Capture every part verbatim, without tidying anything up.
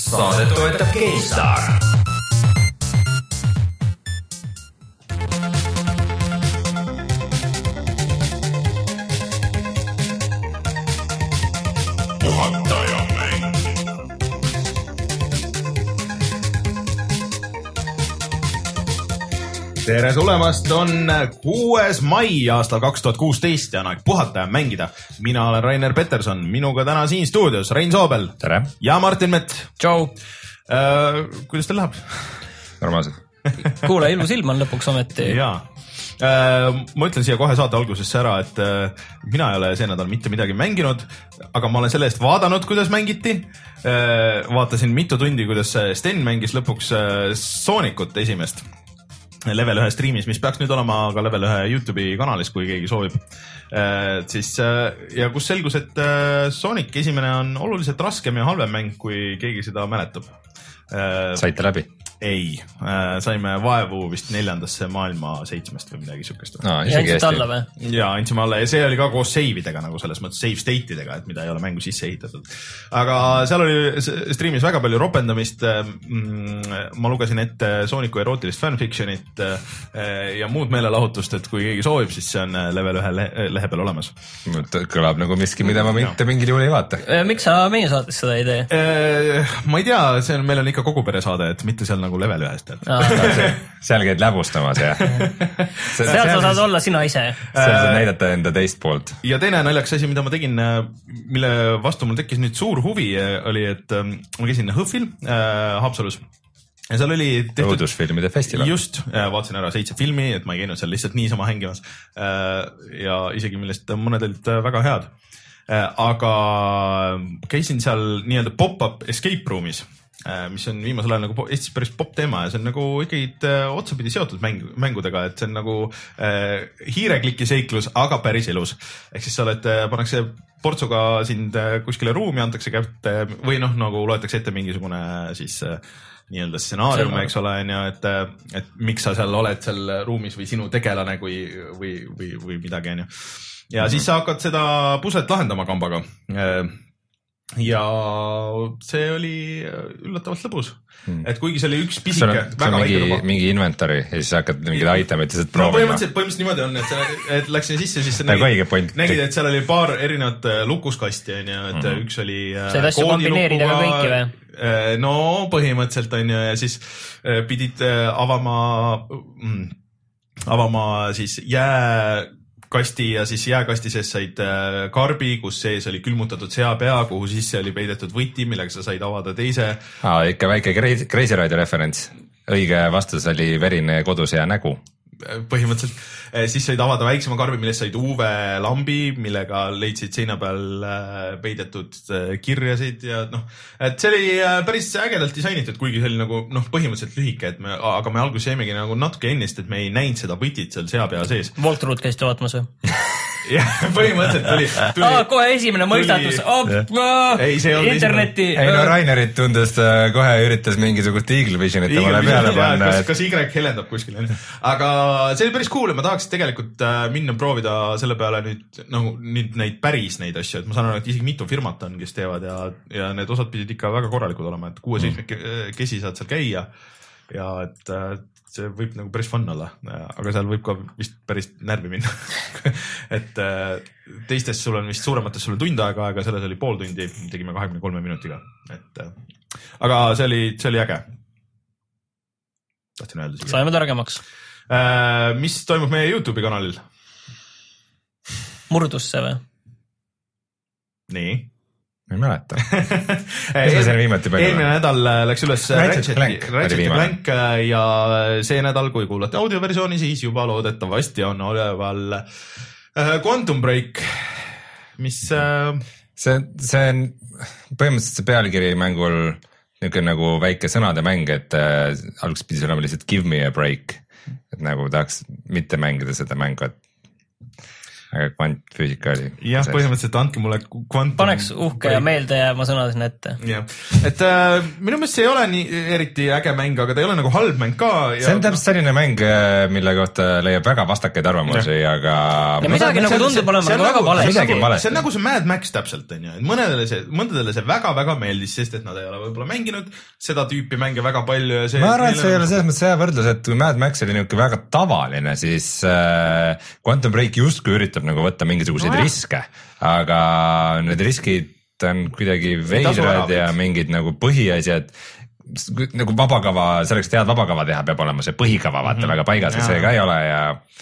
Saadet toetab GameStar. Tere tulemast, on kuues mai aastal kaks tuhat kuusteist ja on aeg puhata ja mängida. Mina olen Rainer Peterson, minuga täna siin stuudios Rein Soobel. Tere. Ja Martin Mett. Tšau. Uh, kuidas teil läheb? Normaalselt. Kuule, ilus ilm on lõpuks ometi. Jaa. Uh, ma ütlen siia kohe saate algusesse ära, et uh, mina ei ole see nädal mitte midagi mänginud, aga ma olen selle eest vaadanud, kuidas mängiti. Uh, vaatasin mitu tundi, kuidas Sten mängis lõpuks uh, Soonicut esimest. Level ühe streamis, mis peaks nüüd olema ka Level ühe YouTube'i kanalis, kui keegi soovib. Äh, siis, äh, ja kus selgus, et äh, Sonic esimene on oluliselt raskem ja halvem mäng, kui keegi seda mäletab. Äh, Saite läbi? Ei, äh, saime vaevu vist neljandasse maailma seitsmest või midagi sükest. No, ja andsite alla või? Ja andsime alla ja see oli ka koos save-idega, nagu selles mõttes save state'idega, et mida ei ole mängu sisse ehitatud. Aga seal oli streamis väga palju ropendamist. Ma lugesin ette Sooniku erootilist fanfictionit ja muud meelelahutust, et kui keegi soovib, siis see on level ühe lehe peal olemas. Kõlab nagu miski, mida ma mitte mingil juhul ei vaata. Miks sa meie saates seda ei tee? Ma ei tea, see on, meil on ikka kogu pere saade, et mitte seal nagu level ühest. Seal käid läbustamas ja seal sa saad olla sina ise. Seal saad näidata enda teist poolt. Ja teine naljaks asi, mida ma tegin, mille vastu mul tekkis nüüd suur huvi, oli, et ma käisin Hõhvil äh, Haapsalus ja seal oli tehtud... õudusfilmide festival. Just, vaatasin ära seitse filmi, et ma ei käinud seal lihtsalt niisama hängimas äh, ja isegi millest mõned olid väga head. Äh, aga käisin seal nii-öelda pop-up escape roomis, mis on viimasel ajal nagu Eestis päris pop teema ja see on nagu ikkagi otsapidi seotud mäng, mängudega, et see on nagu äh, hiirekliki seiklus, aga päris elus. Ehk siis sa oled, pannakse portsuga sind kuskile ruumi, antakse kätte või noh, nagu loetakse ette mingisugune siis äh, nii-öelda stsenaarium, eks ole, on ju, et, et miks sa seal oled seal ruumis või sinu tegelane kui, või, või, või midagi, on ju. Ja mm-hmm. siis sa hakkad seda puslet lahendama kambaga. Ja see oli üllatavalt lõbus. Hmm. Et kuigi see oli üks pisike, väga väike luba. Mingi inventory ja siis hakkad mingid itemid lihtsalt proovima. No põhimõtteliselt, põhimõtteliselt niimoodi on, et, see, et läksin sisse, siis nägid, nägid, et seal oli paar erinevat lukuskasti, on ju, et mm-hmm. üks oli see asju kombineerida ka kõiki või? No põhimõtteliselt on ju ja siis pidid avama, avama siis jää kasti ja siis jääkasti sees said karbi, kus sees oli külmutatud seapea, kuhu sisse oli peidetud võti, millega sa said avada teise. Aa, ikka väike Crazy Rider referents. Õige vastus oli verine kodusea nägu. Põhimõtteliselt. Siis said avada väiksema karbi, millest said U V-lambi, millega leidsid seina peal peidetud kirjasid ja noh, et see oli päris ägedalt disainitud, kuigi see oli nagu noh, põhimõtteliselt lühike, et me, aga me alguses jäimegi nagu natuke ennist, et me ei näinud seda võtit seal seapea sees. Voltrud käisite vaatmas või? jah, põhimõtteliselt tuli, tuli Aa, kohe esimene mõistatus oh, oh, ei, interneti ei no Rainerit tundus kohe üritas mingisugust Eagle Visionit omale peale panna kas, kas Y helendab kuskil aga see oli päris cool ja ma tahaks tegelikult minna proovida selle peale nüüd nagu nüüd neid päris neid asju, et ma saan aru, et isegi mitu firmat on, kes teevad ja, ja need osad pidid ikka väga korralikud olema, et kuue-seitsme mm. kesi saad seal käia ja et see võib nagu päris fun olla, aga seal võib ka vist päris närvi minna et teistes sul on vist suuremates sul on tund aega, aga selles oli pool tundi, tegime kahekümne kolme minutiga, et aga see oli, see oli äge. Tahtsin öelda siia. Saime targemaks. Mis toimub meie YouTube'i kanalil? Murdusse või? Nii. Ma ei mäleta. Eelmine nädal läks üles Ratchet and Clank ja see nädal, kui kuulate audioversiooni, siis juba loodetavasti on oleval Quantum Break, mis... See, see on põhimõtteliselt see pealkiri mängul niisugune nagu väike sõnade mäng, et äh, alguses pidi olema lihtsalt give me a break, et nagu tahaks mitte mängida seda mängu, et aga kvantfüüsika oli. jah, põhimõtteliselt andke mulle kvantum. Paneks uhke ja meelde jääma sõna sinna ette. jah, et äh, minu meelest see ei ole nii eriti äge mäng, aga ta ei ole nagu halb mäng ka. Ja... see on täpselt selline mäng, mille kohta leiab väga vastakaid arvamusi, aga. ja midagi nagu tundub olema väga vale. see on nagu see Mad Max täpselt, on ju, et mõnedele see, mõndadele see väga-väga meeldis, sest et nad ei ole võib-olla mänginud seda tüüpi mänge väga palju ja see. ma arvan, et see ei ole selles mõttes hea võrdlus, et kui Mad Max oli niisugune väga tavaline, siis äh, Quantum Break justkui üritab nagu võtta mingisuguseid no, riske, aga need riskid on kuidagi veidrad ja mingid nagu põhiasjad, nagu vabakava, selleks, et head vabakava teha, peab olema see põhikava vaata mm -hmm. väga paigas ja see ka ei ole ja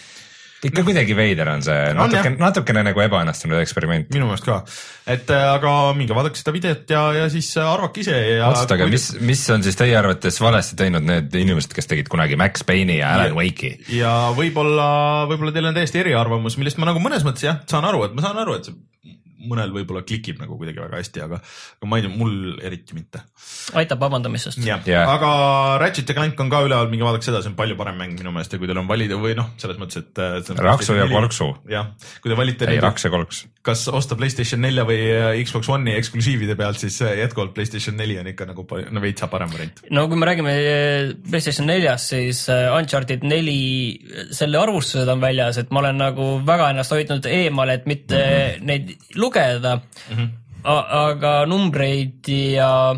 ikka no. kuidagi veider on see, natukene, natukene nagu ebaõnnestunud eksperiment. minu meelest ka, et aga minge vaadake seda videot ja, ja siis arvake ise. otsustage, kui... mis, mis on siis teie arvates valesti teinud need inimesed, kes tegid kunagi Max Payne'i ja Alan Wake'i? ja võib-olla, võib-olla teil on täiesti eriarvamus, millest ma nagu mõnes mõttes jah, saan aru, et ma saan aru, et see mõnel võib-olla klikib nagu kuidagi väga hästi, aga, aga ma ei tea, mul eriti mitte. aitab vabandamisest. jah yeah. aga Ratchet ja Clank on ka üleval, minge vaadake seda, see on palju parem mäng minu meelest ja kui teil on valida või noh, selles mõttes, et Raksu ja kolksu. jah, kui te valite ei, Raks ja kolks. kas osta PlayStation nelja või Xbox One'i eksklusiivide pealt, siis jätkuvalt PlayStation neli on ikka nagu no, veitsa parem variant. no kui me räägime PlayStation neljast, siis Uncharted neli, selle arvustused on väljas, et ma olen nagu väga ennast hoidnud eemale, et mitte mm -hmm. neid lugeda mm, -hmm. aga numbreid ja,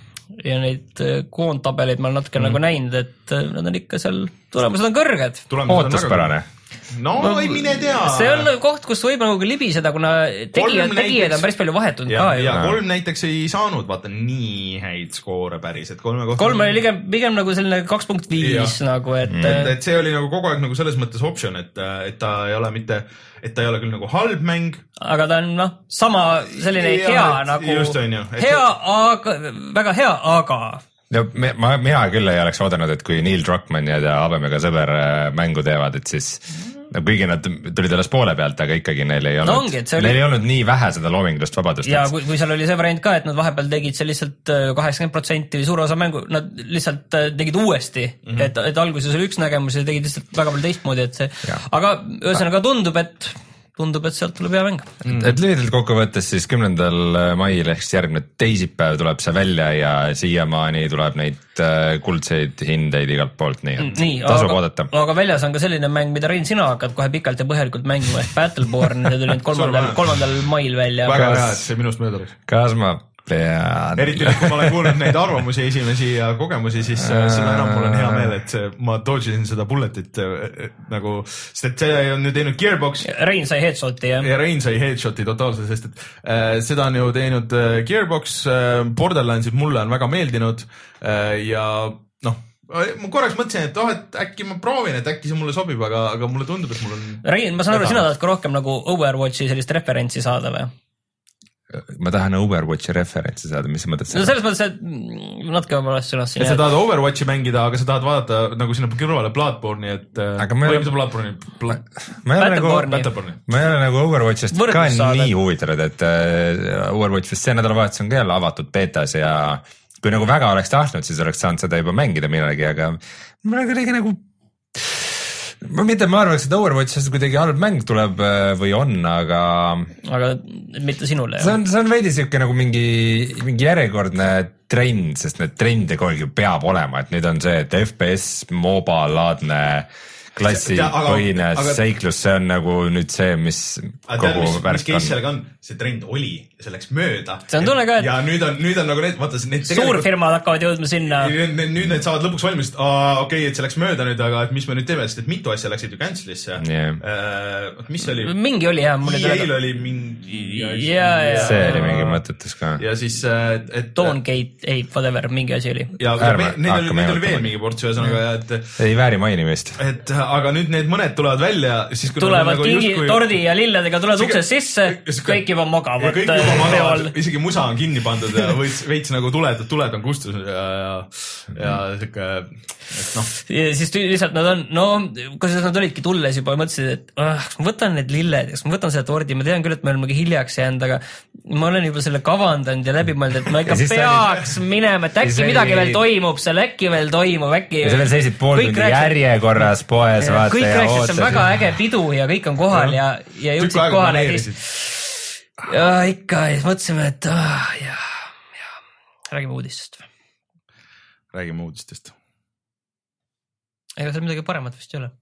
ja neid koondtabeleid ma olen natuke mm -hmm. nagu näinud, et nad on ikka seal, tulemused on kõrged. ootuspärane. no, no ei mine tea. see on koht, kus võib nagu libiseda, kuna tegijad, tegijaid on päris palju vahetunud ja, ka. ja, ja kolm näiteks ei saanud vaata nii häid skoore päris, et kolme kohta. kolm oli pigem, pigem nagu selline kaks punkt viis nagu, et mm. et, et see oli nagu kogu aeg nagu selles mõttes optsioon, et, et ta ei ole mitte, et ta ei ole küll nagu halb mäng. aga ta on noh, sama selline ja, hea et, nagu, just, on ju, hea, aga, väga hea, aga no ma, mina küll ei oleks oodanud, et kui Neil Druckmann ja ta Habemega sõber mängu teevad, et siis no kuigi nad tulid alles poole pealt, aga ikkagi neil ei olnud, no ongi, oli... neil ei olnud nii vähe seda loomingulist vabadust. ja kui, kui seal oli see variant ka, et nad vahepeal tegid see lihtsalt kaheksakümmend protsenti või suur osa mängu, nad lihtsalt tegid uuesti mm, -hmm. et, et alguses oli üks nägemus ja tegid lihtsalt väga palju teistmoodi, et see, aga ühesõnaga tundub, et tundub, et sealt tuleb hea mäng. et, et lühidalt kokkuvõttes siis kümnendal mail ehk siis järgmine teisipäev tuleb see välja ja siiamaani tuleb neid äh, kuldseid hindeid igalt poolt, nii et nii, tasub aga, oodata. aga väljas on ka selline mäng, mida Rein, sina hakkad kohe pikalt ja põhjalikult mängima, ehk Battleborn, see tuli nüüd kolmandal, kolmandal mail välja. väga hea, et see minust mööda läks. kas ma pean? eriti nüüd, kui ma olen kuulnud neid arvamusi esimesi ja kogemusi, siis seda enam mul on hea meel, et see, ma dodžisin seda bulletit nagu, sest et see on ju teinud Gearbox. Rein sai headshoti, jah? ja Rein sai headshoti totaalselt, sest et äh, seda on ju teinud äh, Gearbox äh,, Borderlandsid mulle on väga meeldinud äh, ja noh, ma korraks mõtlesin, et oh, et äkki ma proovin, et äkki see mulle sobib, aga, aga mulle tundub, et mul on Rein, ma saan aru, sina tahad ka rohkem nagu Overwatchi sellist referentsi saada või? ma tahan Overwatchi referentsi saada, mis sa mõtled seda? no selles mõttes, et natuke valest sõnast. et sa tahad Overwatchi mängida, aga sa tahad vaadata nagu sinna kõrvale Bloodborne'i, et aga ma ei ole Bloodborne'i Bla... ma ei ole nagu, ma ei ole nagu Overwatchist Võrdus ka saada. Nii huvitatud, et uh, Overwatch vist see nädalavahetus on ka jälle avatud betas ja kui nagu väga oleks tahtnud, siis oleks saanud seda juba mängida millegi, aga ma olen kuidagi nagu ma mitte, ma arvaks, et Overwatchist kuidagi halb mäng tuleb või on, aga aga mitte sinule. See on, see on veidi siuke nagu mingi, mingi järjekordne trend, sest need trende kogu aeg peab olema, et nüüd on see, et F P S, MOBA laadne klassipõhine seiklus, see on nagu nüüd see, mis aga kogu mis, värk mis on. Sellega on, see trend oli ja see läks mööda. See on tunne ka, et ja nüüd on, nüüd on nagu need, vaata need suurfirmad hakkavad jõudma sinna. Nüüd, nüüd need saavad lõpuks valmis, et aa, okei, okay, et see läks mööda nüüd, aga et mis me nüüd teeme, sest et mitu asja läksid ju cancel'isse. Yeah. Uh, mis oli? Mingi oli jah. E-l oli mingi. Ja, ja, see oli mingi mõtetes ka. Ja siis, et Dawngate, ei, whatever, mingi asi oli. Ja need oli, need oli veel mingi ports, ühesõnaga, et ei vääri mainimist. Et aga nüüd need mõned tulevad välja, siis kui tulevad nagu kingi, justkui... tordi ja lilledega tuled uksest sisse, kõik juba magavad. Kõik juba magavad, isegi musa on kinni pandud ja veits, veits nagu tuled, tuled on kustus ja, ja ja siuke, et noh. siis lihtsalt nad on, no kuidas nad olidki tulles juba mõtlesid, et ah, ma võtan need lilled, kas ma võtan selle tordi, ma tean küll, et me oleme hiljaks jäänud, aga ma olen juba selle kavandanud ja läbi mõelnud, et ma ikka peaks oli... minema, et äkki midagi oli... veel toimub seal, äkki veel toimub, äkki. ja sa veel seisid pool tundi järjekorras poes, vaata kõik ja rääksid, see on väga äge pidu ja kõik on kohal ja, ja jõudsid kohale. Ja ikka, ja mõtlesime, et ah, ja, ja räägime uudistest. Räägime uudistest. Ega seal midagi paremat vist ei ole.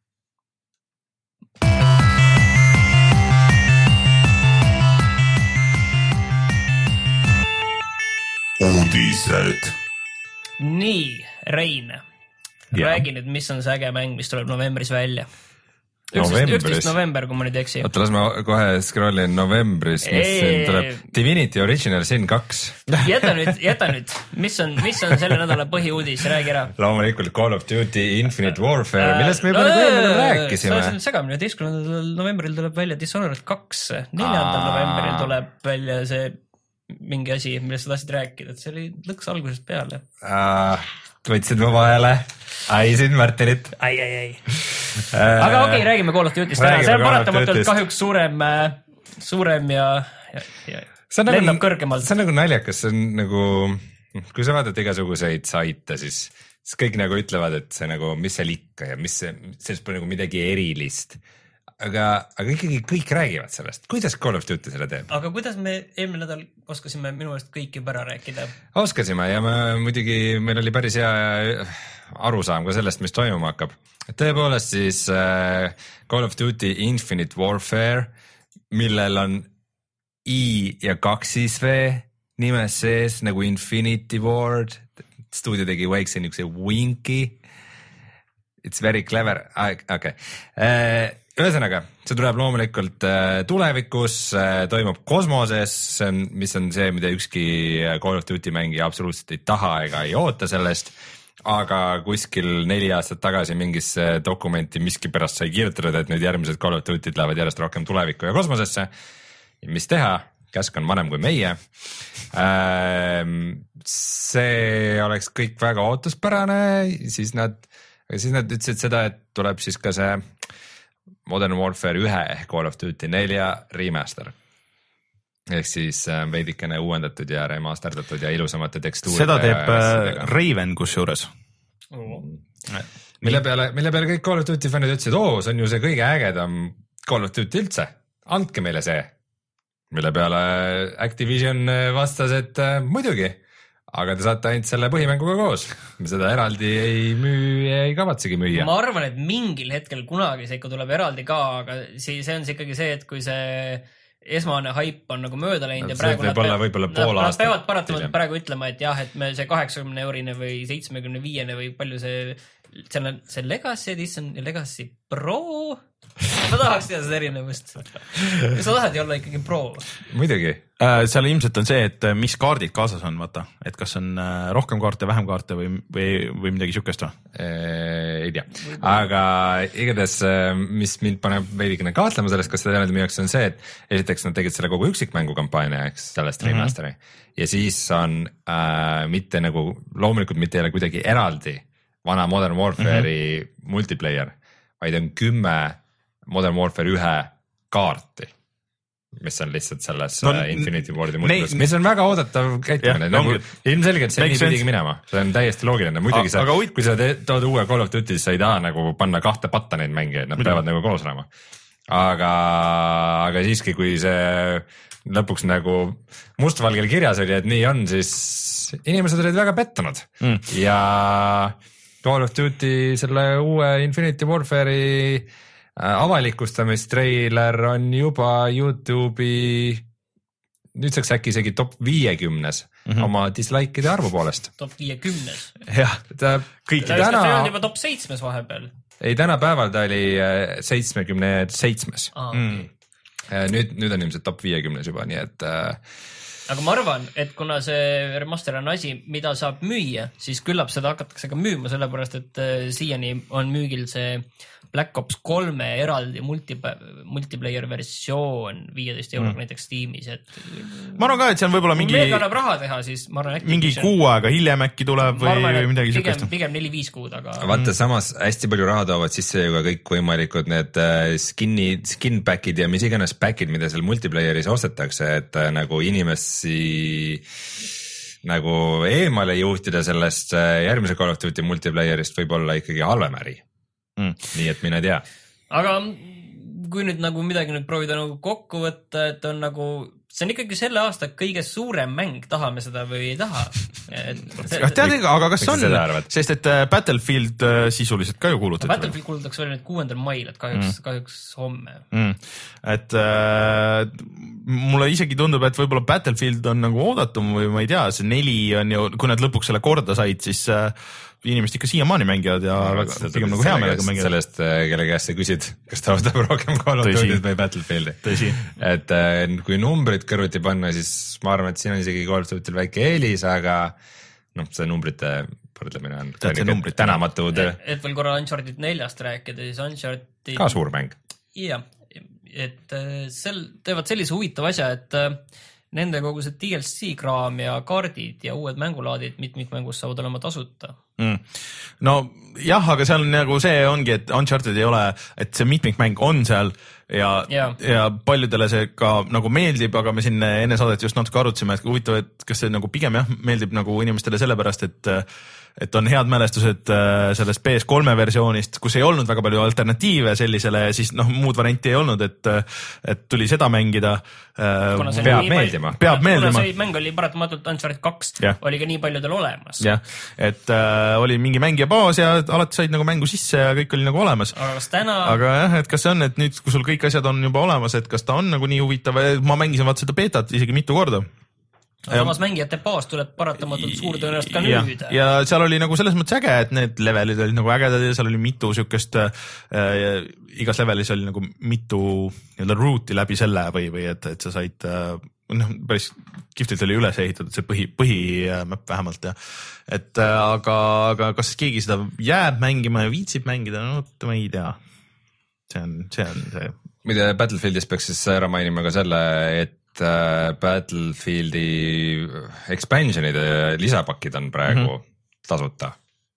Uudised. Nii, Rein, ja. räägi nüüd, mis on see äge mäng, mis tuleb novembris välja? üksteist november, kui ma nüüd eksi. Oota, las ma kohe scrollin novembris, mis siin tuleb. Divinity Original Sin kaks. jäta nüüd, jäta nüüd. Mis on, mis on selle nädala põhiuudis? Räägi ära. Loomulikult Call of Duty Infinite Warfare, millest me juba nagu eelmine rääkisime. See on segamine. üheteistkümnendal novembril tuleb välja Dishonored kaks. neljandal novembril tuleb välja see mingi asi, millest sa tahtsid rääkida. Et see oli lõks algusest peale. Ah, võtsid mu vahele. Ai, siin Martinit. Ai, ai, ai. Aga okei, okay, räägime Call of Duty'st täna. See on paratamatult kahjuks suurem, suurem ja, ja, ja lendab nagu, kõrgemalt. See on nagu naljakas, see on nagu, kui sa vaatad igasuguseid saite, siis, siis kõik nagu ütlevad, et see nagu, mis seal ikka ja mis see, sellest pole nagu midagi erilist. Aga, aga ikkagi kõik räägivad sellest. Kuidas Call of Duty selle teeb? Aga kuidas me eelmine nädal oskasime minu eest kõik juba ära rääkida? Oskasime ja me muidugi, meil oli päris hea arusaam ka sellest, mis toimuma hakkab. Tõepoolest siis äh, Call of Duty Infinite Warfare, millel on I ja kaksis V nimes sees nagu Infinity Ward. Stuudio tegi väikse niisuguse winky. It's very clever. Okei. Okay. Äh, Ühesõnaga, see tuleb loomulikult tulevikus, toimub kosmoses, mis on see, mida ükski Call of Duty mängija absoluutselt ei taha ega ei oota sellest, aga kuskil neli aastat tagasi mingisse dokumenti miski pärast sai kirjutatud, et nüüd järgmised Call of Duty'd lähevad järjest rohkem tulevikku ja kosmosesse. Mis teha? Käsk on vanem kui meie. See oleks kõik väga ootuspärane, siis nad, siis nad ütlesid seda, et tuleb siis ka see Modern Warfare ühe ehk Call of Duty nelja remaster. Ehk siis veidikene uuendatud ja remasterdatud ja ilusamate tekstuuride. Seda teeb Raven kus juures. Oh. Mille peale, mille peale kõik Call of Duty fännid ütlesid, oo, see on ju see kõige ägedam Call of Duty üldse. Andke meile see. Mille peale Activision vastas, et muidugi. Aga te saate ainult selle põhimänguga koos. Me seda eraldi ei müü ja ei kavatsegi müüa. Ma arvan, et mingil hetkel kunagi see ikka tuleb eraldi ka, aga see, see on see ikkagi see, et kui see esmane haip on nagu mööda läinud ja praegu võib olla, võib olla pool nad, nad peavad paratamalt praegu ütlema, et jah, et me see kaheksakümne eurine või seitsmekümne viiene või palju see, see, see Legacy Edition ja Legacy Pro. Ma tahaks teha seda erinevust. Sa tahad ju olla ikkagi pro. Muidugi. Äh, seal ilmselt on see, et mis kaardid kaasas on, vaata, et kas on rohkem kaarte, vähem kaarte või, või, või midagi sükest või? Ei tea. Aga igatahes, mis mind paneb veidikene kaatlema sellest, kas seda eraldi müüaks, on see, et esiteks nad tegid selle kogu üksikmängu kampaania, eks, sellest mm -hmm. remasteri. Ja siis on äh, mitte nagu, loomulikult mitte ei ole kuidagi eraldi vana Modern Warfare'i mm -hmm. multiplayer, vaid on kümme Modern Warfare ühe kaarti, mis on lihtsalt selles no, Infinity Wardi multiplayer, mis on väga oodatav käitumine. Nagu, ilmselgelt see nii pidigi minema, see on täiesti loogiline. Muidugi sa, uit... kui sa te, tood uue Call of Duty, sa ei taha nagu panna kahte patta neid mängijaid, nad Mida? peavad nagu koos olema. Aga, aga siiski, kui see lõpuks nagu mustvalgel kirjas oli, et nii on, siis inimesed olid väga pettunud mm. ja Call of Duty selle uue Infinity Warfare'i avalikustamistrailer on juba YouTube'i nüüdseks äkki isegi top viiekümnes mm -hmm. oma dislikeide arvu poolest. Top viiekümnes? Jah, ta kõik ta täna... Ta on juba top seitsmes vahepeal. Ei, tänapäeval ta oli seitsmekümne seitsmes. Ah, okay. mm. Nüüd, nüüd on ilmselt top viiekümnes juba, nii et aga ma arvan, et kuna see remaster on asi, mida saab müüa, siis küllap seda hakatakse ka müüma, sellepärast et siiani on müügil see Black Ops kolme eraldi multi, multiplayer versioon viieteist euroga mm. näiteks Steamis, et ma arvan ka, et see on võib-olla mingi meil annab raha teha, siis ma arvan äkki mingi kuu aega hiljem äkki tuleb või, arvan, või midagi pigem, sükest. pigem neli-viis kuud, aga vaata, samas hästi palju raha toovad sisse ju ka kõik võimalikud need skin'i, skin pack'id ja mis iganes pack'id, mida seal multiplayeris ostetakse, et nagu inimesi nagu eemale juhtida sellest järgmise Call of Duty multiplayerist võib olla ikkagi halvem äri. Mm. Nii et mina tea. Aga kui nüüd nagu midagi nüüd proovida nagu kokku võtta, et on nagu, see on ikkagi selle aasta kõige suurem mäng, tahame seda või ei taha. Et, tead, aga kas on, sest et Battlefield sisuliselt ka ju kuulutati. Battlefield kuulutatakse veel nüüd kuuendal mail, et kahjuks, mm. kahjuks homme. Mm. Et äh, mulle isegi tundub, et võib-olla Battlefield on nagu oodatum või ma ei tea, see neli on ju, kui nad lõpuks selle korda said, siis äh, inimesed ikka siiamaani mängivad ja väga, pigem nagu hea meelega mängivad. Sellest, kelle käest sa küsid, kas ta võtab rohkem Call of Duty't või Battlefieldi. Tõsi. Et äh, kui numbrid kõrvuti panna, siis ma arvan, et siin on isegi Call of Duty'l väike eelis, aga noh, see numbrite võrdlemine on tänamatu töö. Et veel korra Uncharted neljast rääkida, siis Uncharted... Ka suur mäng. Jah, et sel, teevad sellise huvitav asja, et nende kogu see D L C kraam ja kaardid ja uued mängulaadid mitmikmängus saavad olema tasuta. Mm. No jah, aga seal nagu see ongi, et Uncharted ei ole, et see mitmikmäng on seal ja, ja. ja paljudele see ka nagu meeldib, aga me siin enne saadet just natuke arutasime, et huvitav, et kas see nagu pigem jah, meeldib nagu inimestele sellepärast, et et on head mälestused sellest P S kolme versioonist, kus ei olnud väga palju alternatiive sellisele, siis noh, muud varianti ei olnud, et, et tuli seda mängida. Peab meeldima. Peab meeldima. Kuna see mäng oli paratamatult Uncharted kaks, ja. Oli ka nii paljudel olemas. Jah, et äh, oli mingi mängija baas ja alati said nagu mängu sisse ja kõik oli nagu olemas. Aga kas täna... Aga jah, et kas see on, et nüüd, kui sul kõik asjad on juba olemas, et kas ta on nagu nii huvitav, ma mängisin vaat seda beetat isegi mitu korda. Samas mängijate baas tuleb paratamatult suur tõenäoliselt ka ja, nüüd. Ja seal oli nagu selles mõttes äge, et need levelid olid nagu ägedad ja seal oli mitu sükest äh,, igas levelis oli nagu mitu nii-öelda route'i läbi selle või, või et, et sa said äh, noh, päris kihvtilt oli üles ehitatud see põhi, põhimap vähemalt ja et äh, aga, aga kas keegi seda jääb mängima ja viitsib mängida, no ma ei tea. See on, see on see. Mida Battlefieldis peaks siis ära mainima ka selle, et Battlefieldi expansionide lisapakid on praegu mm -hmm. tasuta.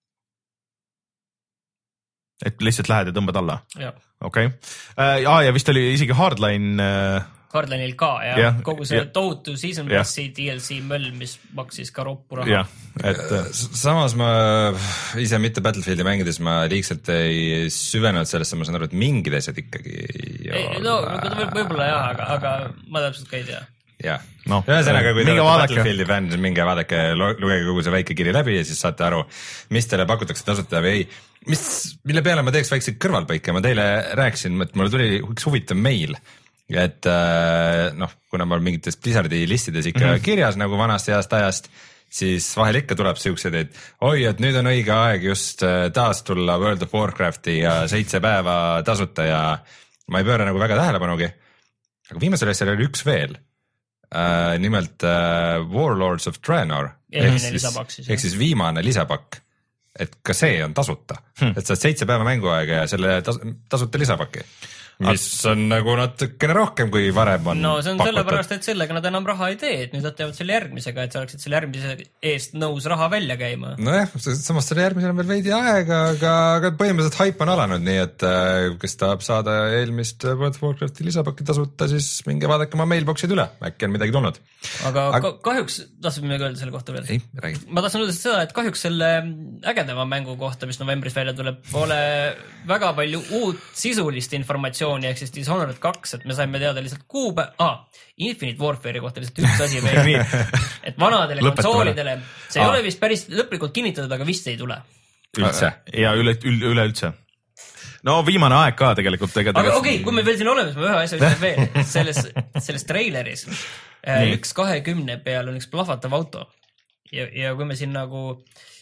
Et lihtsalt lähed ja tõmbad alla? Jah. Okei. Okay. Ja, ja vist oli isegi Hardline... Hardline'il ka ja, ja kogu see ja. Tohutu season passi D L C möll, mis maksis ka roppu raha. Ja, et samas ma ise mitte Battlefieldi mängides ma liigselt ei süvenenud sellest, ma saan aru, et mingid asjad ikkagi ei, no võib-olla jah, aga, aga ma täpselt ka ei tea. Jah, no, ühesõnaga, kui te olete Battlefieldi fänn, siis minge vaadake, lugege kogu see väike kiri läbi ja siis saate aru, mis teile pakutakse tasuta või ei. Mis, mille peale ma teeks väikseid kõrvalpõike, ma teile rääkisin, et mulle tuli üks huvitav meil, et noh, kuna ma olen mingitest Blizzardi listides ikka mm -hmm. kirjas nagu vanast heast ajast, siis vahel ikka tuleb siuksed, et oi, et nüüd on õige aeg just taas tulla World of Warcrafti ja seitse päeva tasuta ja ma ei pööra nagu väga tähelepanugi. Aga viimasel asjal oli üks veel. Uh, nimelt uh, Warlords of Draenor ehk siis, ehk siis viimane lisapakk, et ka see on tasuta hmm. et saad seitse päeva mänguaega ja selle tas tasuta lisapaki, mis on nagu natukene rohkem kui varem on no see on pakutud. Sellepärast, et sellega nad enam raha ei tee, et nüüd nad teevad selle järgmisega, et sa oleksid selle järgmise eest nõus raha välja käima. Nojah, samas selle järgmisel on veel veidi aega, aga, aga põhimõtteliselt haip on alanud, nii et kes tahab saada eelmist World of Warcrafti lisapakki tasuta, siis minge vaadake oma mailboxid üle, äkki on midagi tulnud. Aga, aga... kahjuks, tahtsid midagi öelda selle kohta veel? Ei, räägi. Ma tahtsin öelda seda, et kahjuks selle ägedama mängu kohta, mis novembris välja tuleb, pole väga palju uut sisulist informatsiooni, ehk siis Dishonored kaks, et me saime teada lihtsalt kuube, ah, Infinite Warfare'i kohta lihtsalt üks asi veel, et vanadele konsoolidele, see ei ah. ole vist päris lõplikult kinnitatud, aga vist ei tule. Üldse? Ja üle, üle, üle üldse. No viimane aeg ka tegelikult. Aga okei, okay, kui me veel siin oleme, siis ma ühe asja ütlen veel, selles, selles traileris üks kahekümne peal on üks plahvatav auto ja, ja kui me siin nagu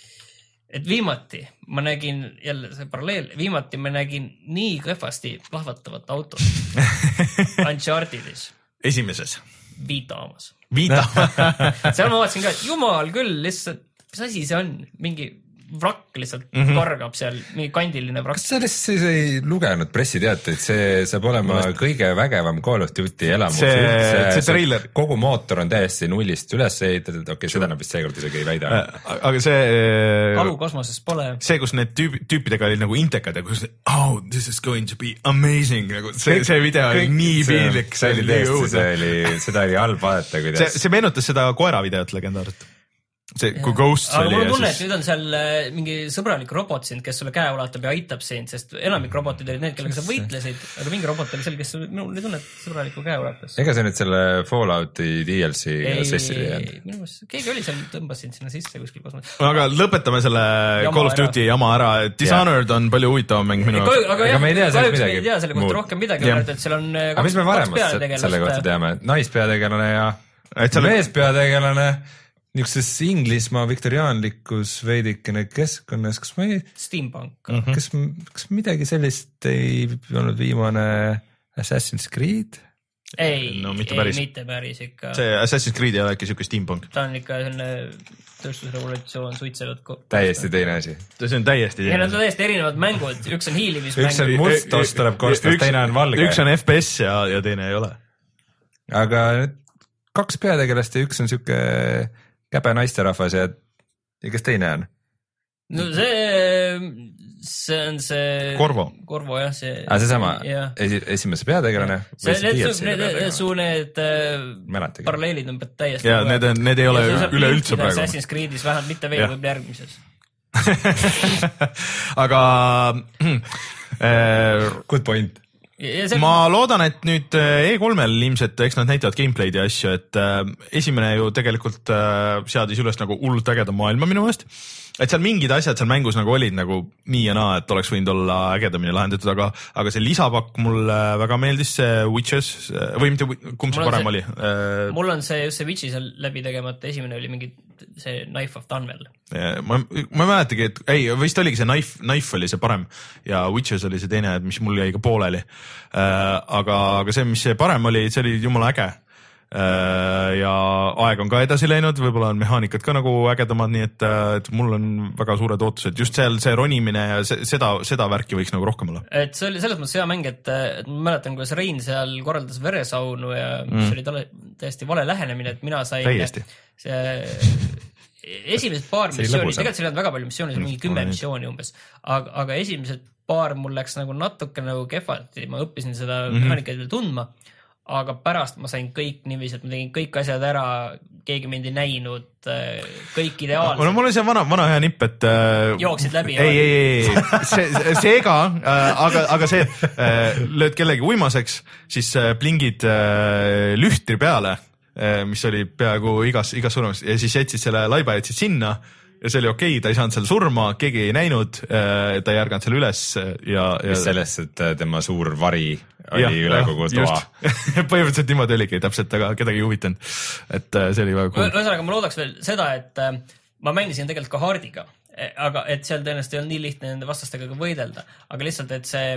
et viimati ma nägin, jälle see paralleel, viimati ma nägin nii kõhvasti plahvatavat autot Unchartedis. Esimeses? Vita omas. Vita seal ma vaatasin ka, et jumal küll, lihtsalt, mis asi see on, mingi vrakk lihtsalt mm -hmm. kargab seal, mingi kandiline vrakk. kas sa lihtsalt siis ei lugenud pressiteateid, see saab olema Mõest... kõige vägevam Call of Duty elamus. see, see trailer. kogu mootor on täiesti nullist üles ehitatud, okei okay,, seda nad vist seekord isegi ei väida. aga see... kalu kosmoses pole. See, kus need tüüp, tüüpidega olid nagu intekad ja kus oh, this is going to be amazing, nagu see, see video oli nii piinlik. See oli tõesti, see oli, seda oli halb vaadata, kuidas... See, see meenutas seda koera videot legendaarset. See, kui Ghosts aga oli. Aga mul on tunne, et nüüd on seal mingi sõbralik robot sind, kes sulle käe ulatab ja aitab sind, sest enamik robotid olid need, kellega sa võitlesid, aga mingi robot oli seal, kes minul ei tunne, et sõbraliku käe ulatas. Ega see nüüd selle Fallouti D L C sessi ei jäänud? Minu mõttes, keegi oli seal, tõmbas sind sinna sisse kuskil kosmos. Aga lõpetame selle jama Call of Duty ära. jama ära. Dishonored on palju huvitavam mäng minu jaoks. Aga, aga jah, me ei tea sellest midagi. Me ei tea selle kohta rohkem midagi, et seal on aga mis me varemast selle kohta teame? Naispeategelane ja meespeategelane niisuguses Inglismaa viktoriaanlikus veidikene keskkonnas, kas ma ei... Steampunk. Mm-hmm. Kas, kas midagi sellist ei olnud viimane Assassin's Creed? Ei, no, mitte, ei päris. mitte päris ikka. See Assassin's Creed ei ole äkki siuke steampunk. Ta on ikka selline tööstusrevolutsioon, suitsevad ko-. Täiesti teine asi. See on täiesti teine asi. Ja nad on täiesti erinevad mängud. Üks on hiilimismäng. Üks on must ost tuleb kostas, teine on valge. Üks on F P S ja, ja teine ei ole. Aga kaks peategelast ja üks on siuke käbe naisterahvas ja, ja kes teine on? No see, see on see... Korvo. Korvo, jah. See, ah, see sama esi, esimese peategelane? See, need, need, su need Mäletagi. Paralleelid on täiesti... Ja need, need ei ole üle üldse praegu. Assassin's Creed'is vähemalt mitte veel, võib järgmises. Aga... Good point. See... ma loodan, et nüüd E kolmel ilmselt, eks nad näitavad gameplay'd ja asju, et äh, esimene ju tegelikult äh, seadis üles nagu hullult ägeda maailma minu eest, et seal mingid asjad seal mängus nagu olid nagu nii ja naa, et oleks võinud olla ägedamini lahendatud, aga, aga see lisapakk mulle väga meeldis, see Witches või mitte, kumb see parem see, oli? Mul on see just see Witches läbi tegemata, esimene oli mingi see Knife of Dunwell. Ma, ma ei mäletagi, et ei, vist oligi see Knife, Knife oli see parem ja Witches oli see teine, mis mul jäi ka pooleli. Aga, aga see, mis see parem oli, see oli jumala äge. Ja aeg on ka edasi läinud, võib-olla on mehaanikad ka nagu ägedamad, nii et, et mul on väga suured ootused, just seal see ronimine ja see, seda, seda värki võiks nagu rohkem olla. Et see oli selles mõttes hea mäng, et, et ma mäletan, kuidas Rein seal korraldas veresaunu ja mm. see oli talle täiesti vale lähenemine, et mina sain täiesti. See esimesed paar missiooni, tegelikult seal on väga palju missiooni, mingi kümme missiooni umbes, aga, aga esimesed paar mul läks nagu natuke nagu kehvati, ma õppisin seda mm-hmm. mehaanikaid veel tundma, aga pärast ma sain kõik niiviisi, et ma tegin kõik asjad ära, keegi mind ei näinud, kõik ideaalselt. No, mul on see vana, vana hea nipp, et... jooksid läbi. Ei, ei, ei, see, see ka, aga, aga see, lööd kellegi uimaseks, siis plingid lühtri peale, mis oli peaaegu igas, igas surmas ja siis jätsid selle laiba, jätsid sinna ja see oli okei, ta ei saanud seal surma, keegi ei näinud, ta ei ärganud seal üles ja... ja... mis sellest, et tema suur vari oli ja, üle kogu toa. Põhimõtteliselt niimoodi oligi täpselt, aga kedagi ei huvitanud, et see oli väga cool. Ühesõnaga, ma loodaks veel seda, et ma mängisin tegelikult ka hardiga, aga et seal tõenäoliselt ei olnud nii lihtne nende vastastega ka võidelda, aga lihtsalt, et see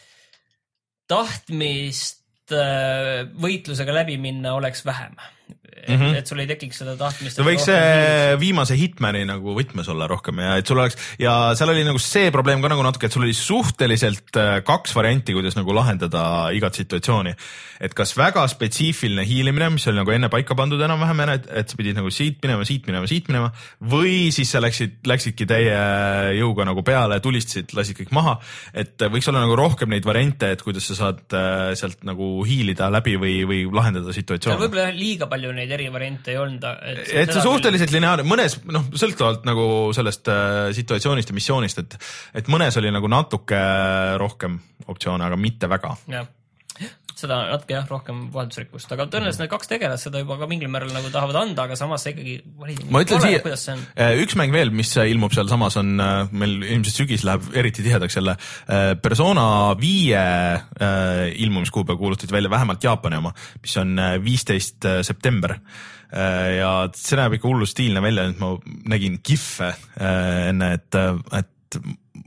tahtmist võitlusega läbi minna oleks vähem. Et, mm -hmm. et sul ei tekiks seda tahtmist. See võiks see viimase Hitmani nagu võtmes olla rohkem ja et sul oleks, ja seal oli nagu see probleem ka nagu natuke, et sul oli suhteliselt kaks varianti, kuidas nagu lahendada igat situatsiooni. Et kas väga spetsiifiline hiilimine, mis oli nagu enne paika pandud enam-vähem, et, et sa pidid nagu siit minema, siit minema, siit minema, või siis sa läksid, läksidki täie jõuga nagu peale, tulistasid, lasid kõik maha, et võiks olla nagu rohkem neid variante, et kuidas sa saad sealt nagu hiilida läbi või, või lahendada situatsioone. Võib-olla liiga palju neid eri variante ei olnud. Et, et see suhteliselt lineaarne, mõnes, noh, sõltuvalt nagu sellest äh, situatsioonist ja missioonist, et, et mõnes oli nagu natuke rohkem optsioone, aga mitte väga. Jah, seda natuke jah, rohkem vaheldusrikkust, aga tõenäoliselt need kaks tegelast seda juba ka mingil määral nagu tahavad anda, aga samas see ikkagi... ma ütlen siia, üks mäng veel, mis ilmub seal samas on, meil ilmselt sügis läheb eriti tihedaks jälle, Persona viie ilmumiskuupäev kuulutati välja vähemalt Jaapani oma, mis on viisteist september. Ja see näeb ikka hullu stiilne välja, et ma nägin giffe enne, et, et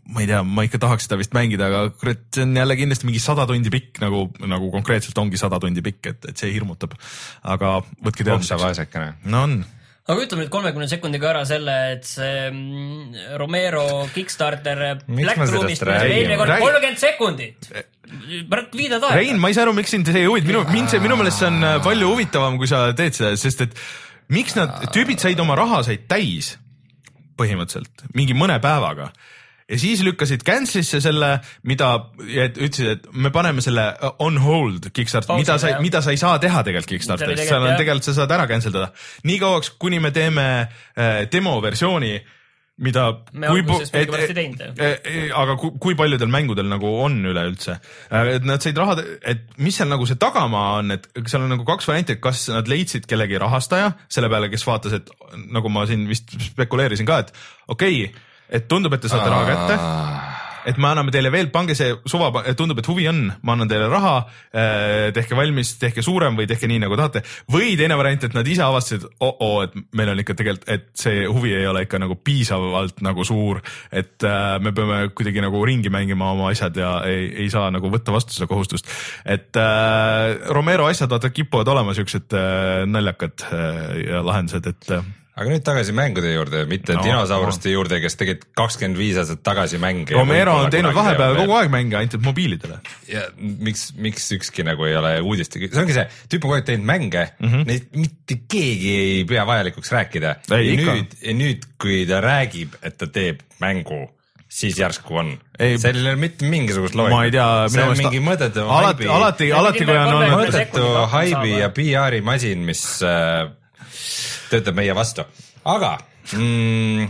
ma ei tea, ma ikka tahaks seda vist mängida, aga kurat, see on jälle kindlasti mingi sada tundi pikk, nagu, nagu konkreetselt ongi sada tundi pikk, et, et see hirmutab. Aga võtke teadmiseks. No on. aga ütleme nüüd kolmekümne sekundiga ära selle, et see Romero Kickstarter Black Roomist eelmine kord kolmkümmend sekundit. Pärast viidad aega. Rein, ma ei saa aru, miks sind see ei huvita. Minu, mind see, minu meelest see on palju huvitavam, kui sa teed seda, sest et miks nad, tüübid said oma raha said täis põhimõtteliselt mingi mõne päevaga. Ja siis lükkasid cancelisse selle, mida et ütlesid, et me paneme selle on hold Kickstarter, mida sa, mida sa ei saa teha tegelikult Kickstarteris. Seal on tegelikult, sa saad ära canceldada. Nii kauaks, kuni me teeme demo versiooni, mida me alguses mingi pärast ei teinud. Aga kui, kui paljudel mängudel nagu on üleüldse. Et nad said raha, et mis seal nagu see tagamaa on, et seal on nagu kaks varianti, et kas nad leidsid kellegi rahastaja, selle peale, kes vaatas, et nagu ma siin vist spekuleerisin ka, et okei, okay, et tundub, et te saate raha kätte, et me anname teile veel, pange see suva, tundub, et huvi on, ma annan teile raha, tehke valmis, tehke suurem või tehke nii, nagu tahate. Või teine variant, et nad ise avastasid, oh, oh, et meil on ikka tegelikult, et see huvi ei ole ikka nagu piisavalt nagu suur, et me peame kuidagi nagu ringi mängima oma asjad ja ei, ei saa nagu võtta vastu seda kohustust. Et äh, Romero asjad vaata kipuvad olema siuksed äh, naljakad äh, ja lahendused, et äh, aga nüüd tagasi mängude juurde, mitte no, dinosauruste no. juurde, kes tegid kakskümmend viis aastat tagasi mänge. Romero on teinud vahepeal kogu aeg mänge, ainult mobiilidele. Ja miks, miks ükski nagu ei ole uudist? See ongi see, tüüp on kogu aeg teinud mänge, mm -hmm. neid mitte keegi ei pea vajalikuks rääkida. Ei, ja, nüüd, ja nüüd, kui ta räägib, et ta teeb mängu, siis järsku on. Seal ei ole mitte mingisugust loogika. Ma ei tea. See on mingi mõõdetu alati, haibi. Alati, alati, kui on olnud mõõdetu haibi ja P R-i masin, mis äh, töötab meie vastu. Aga mm,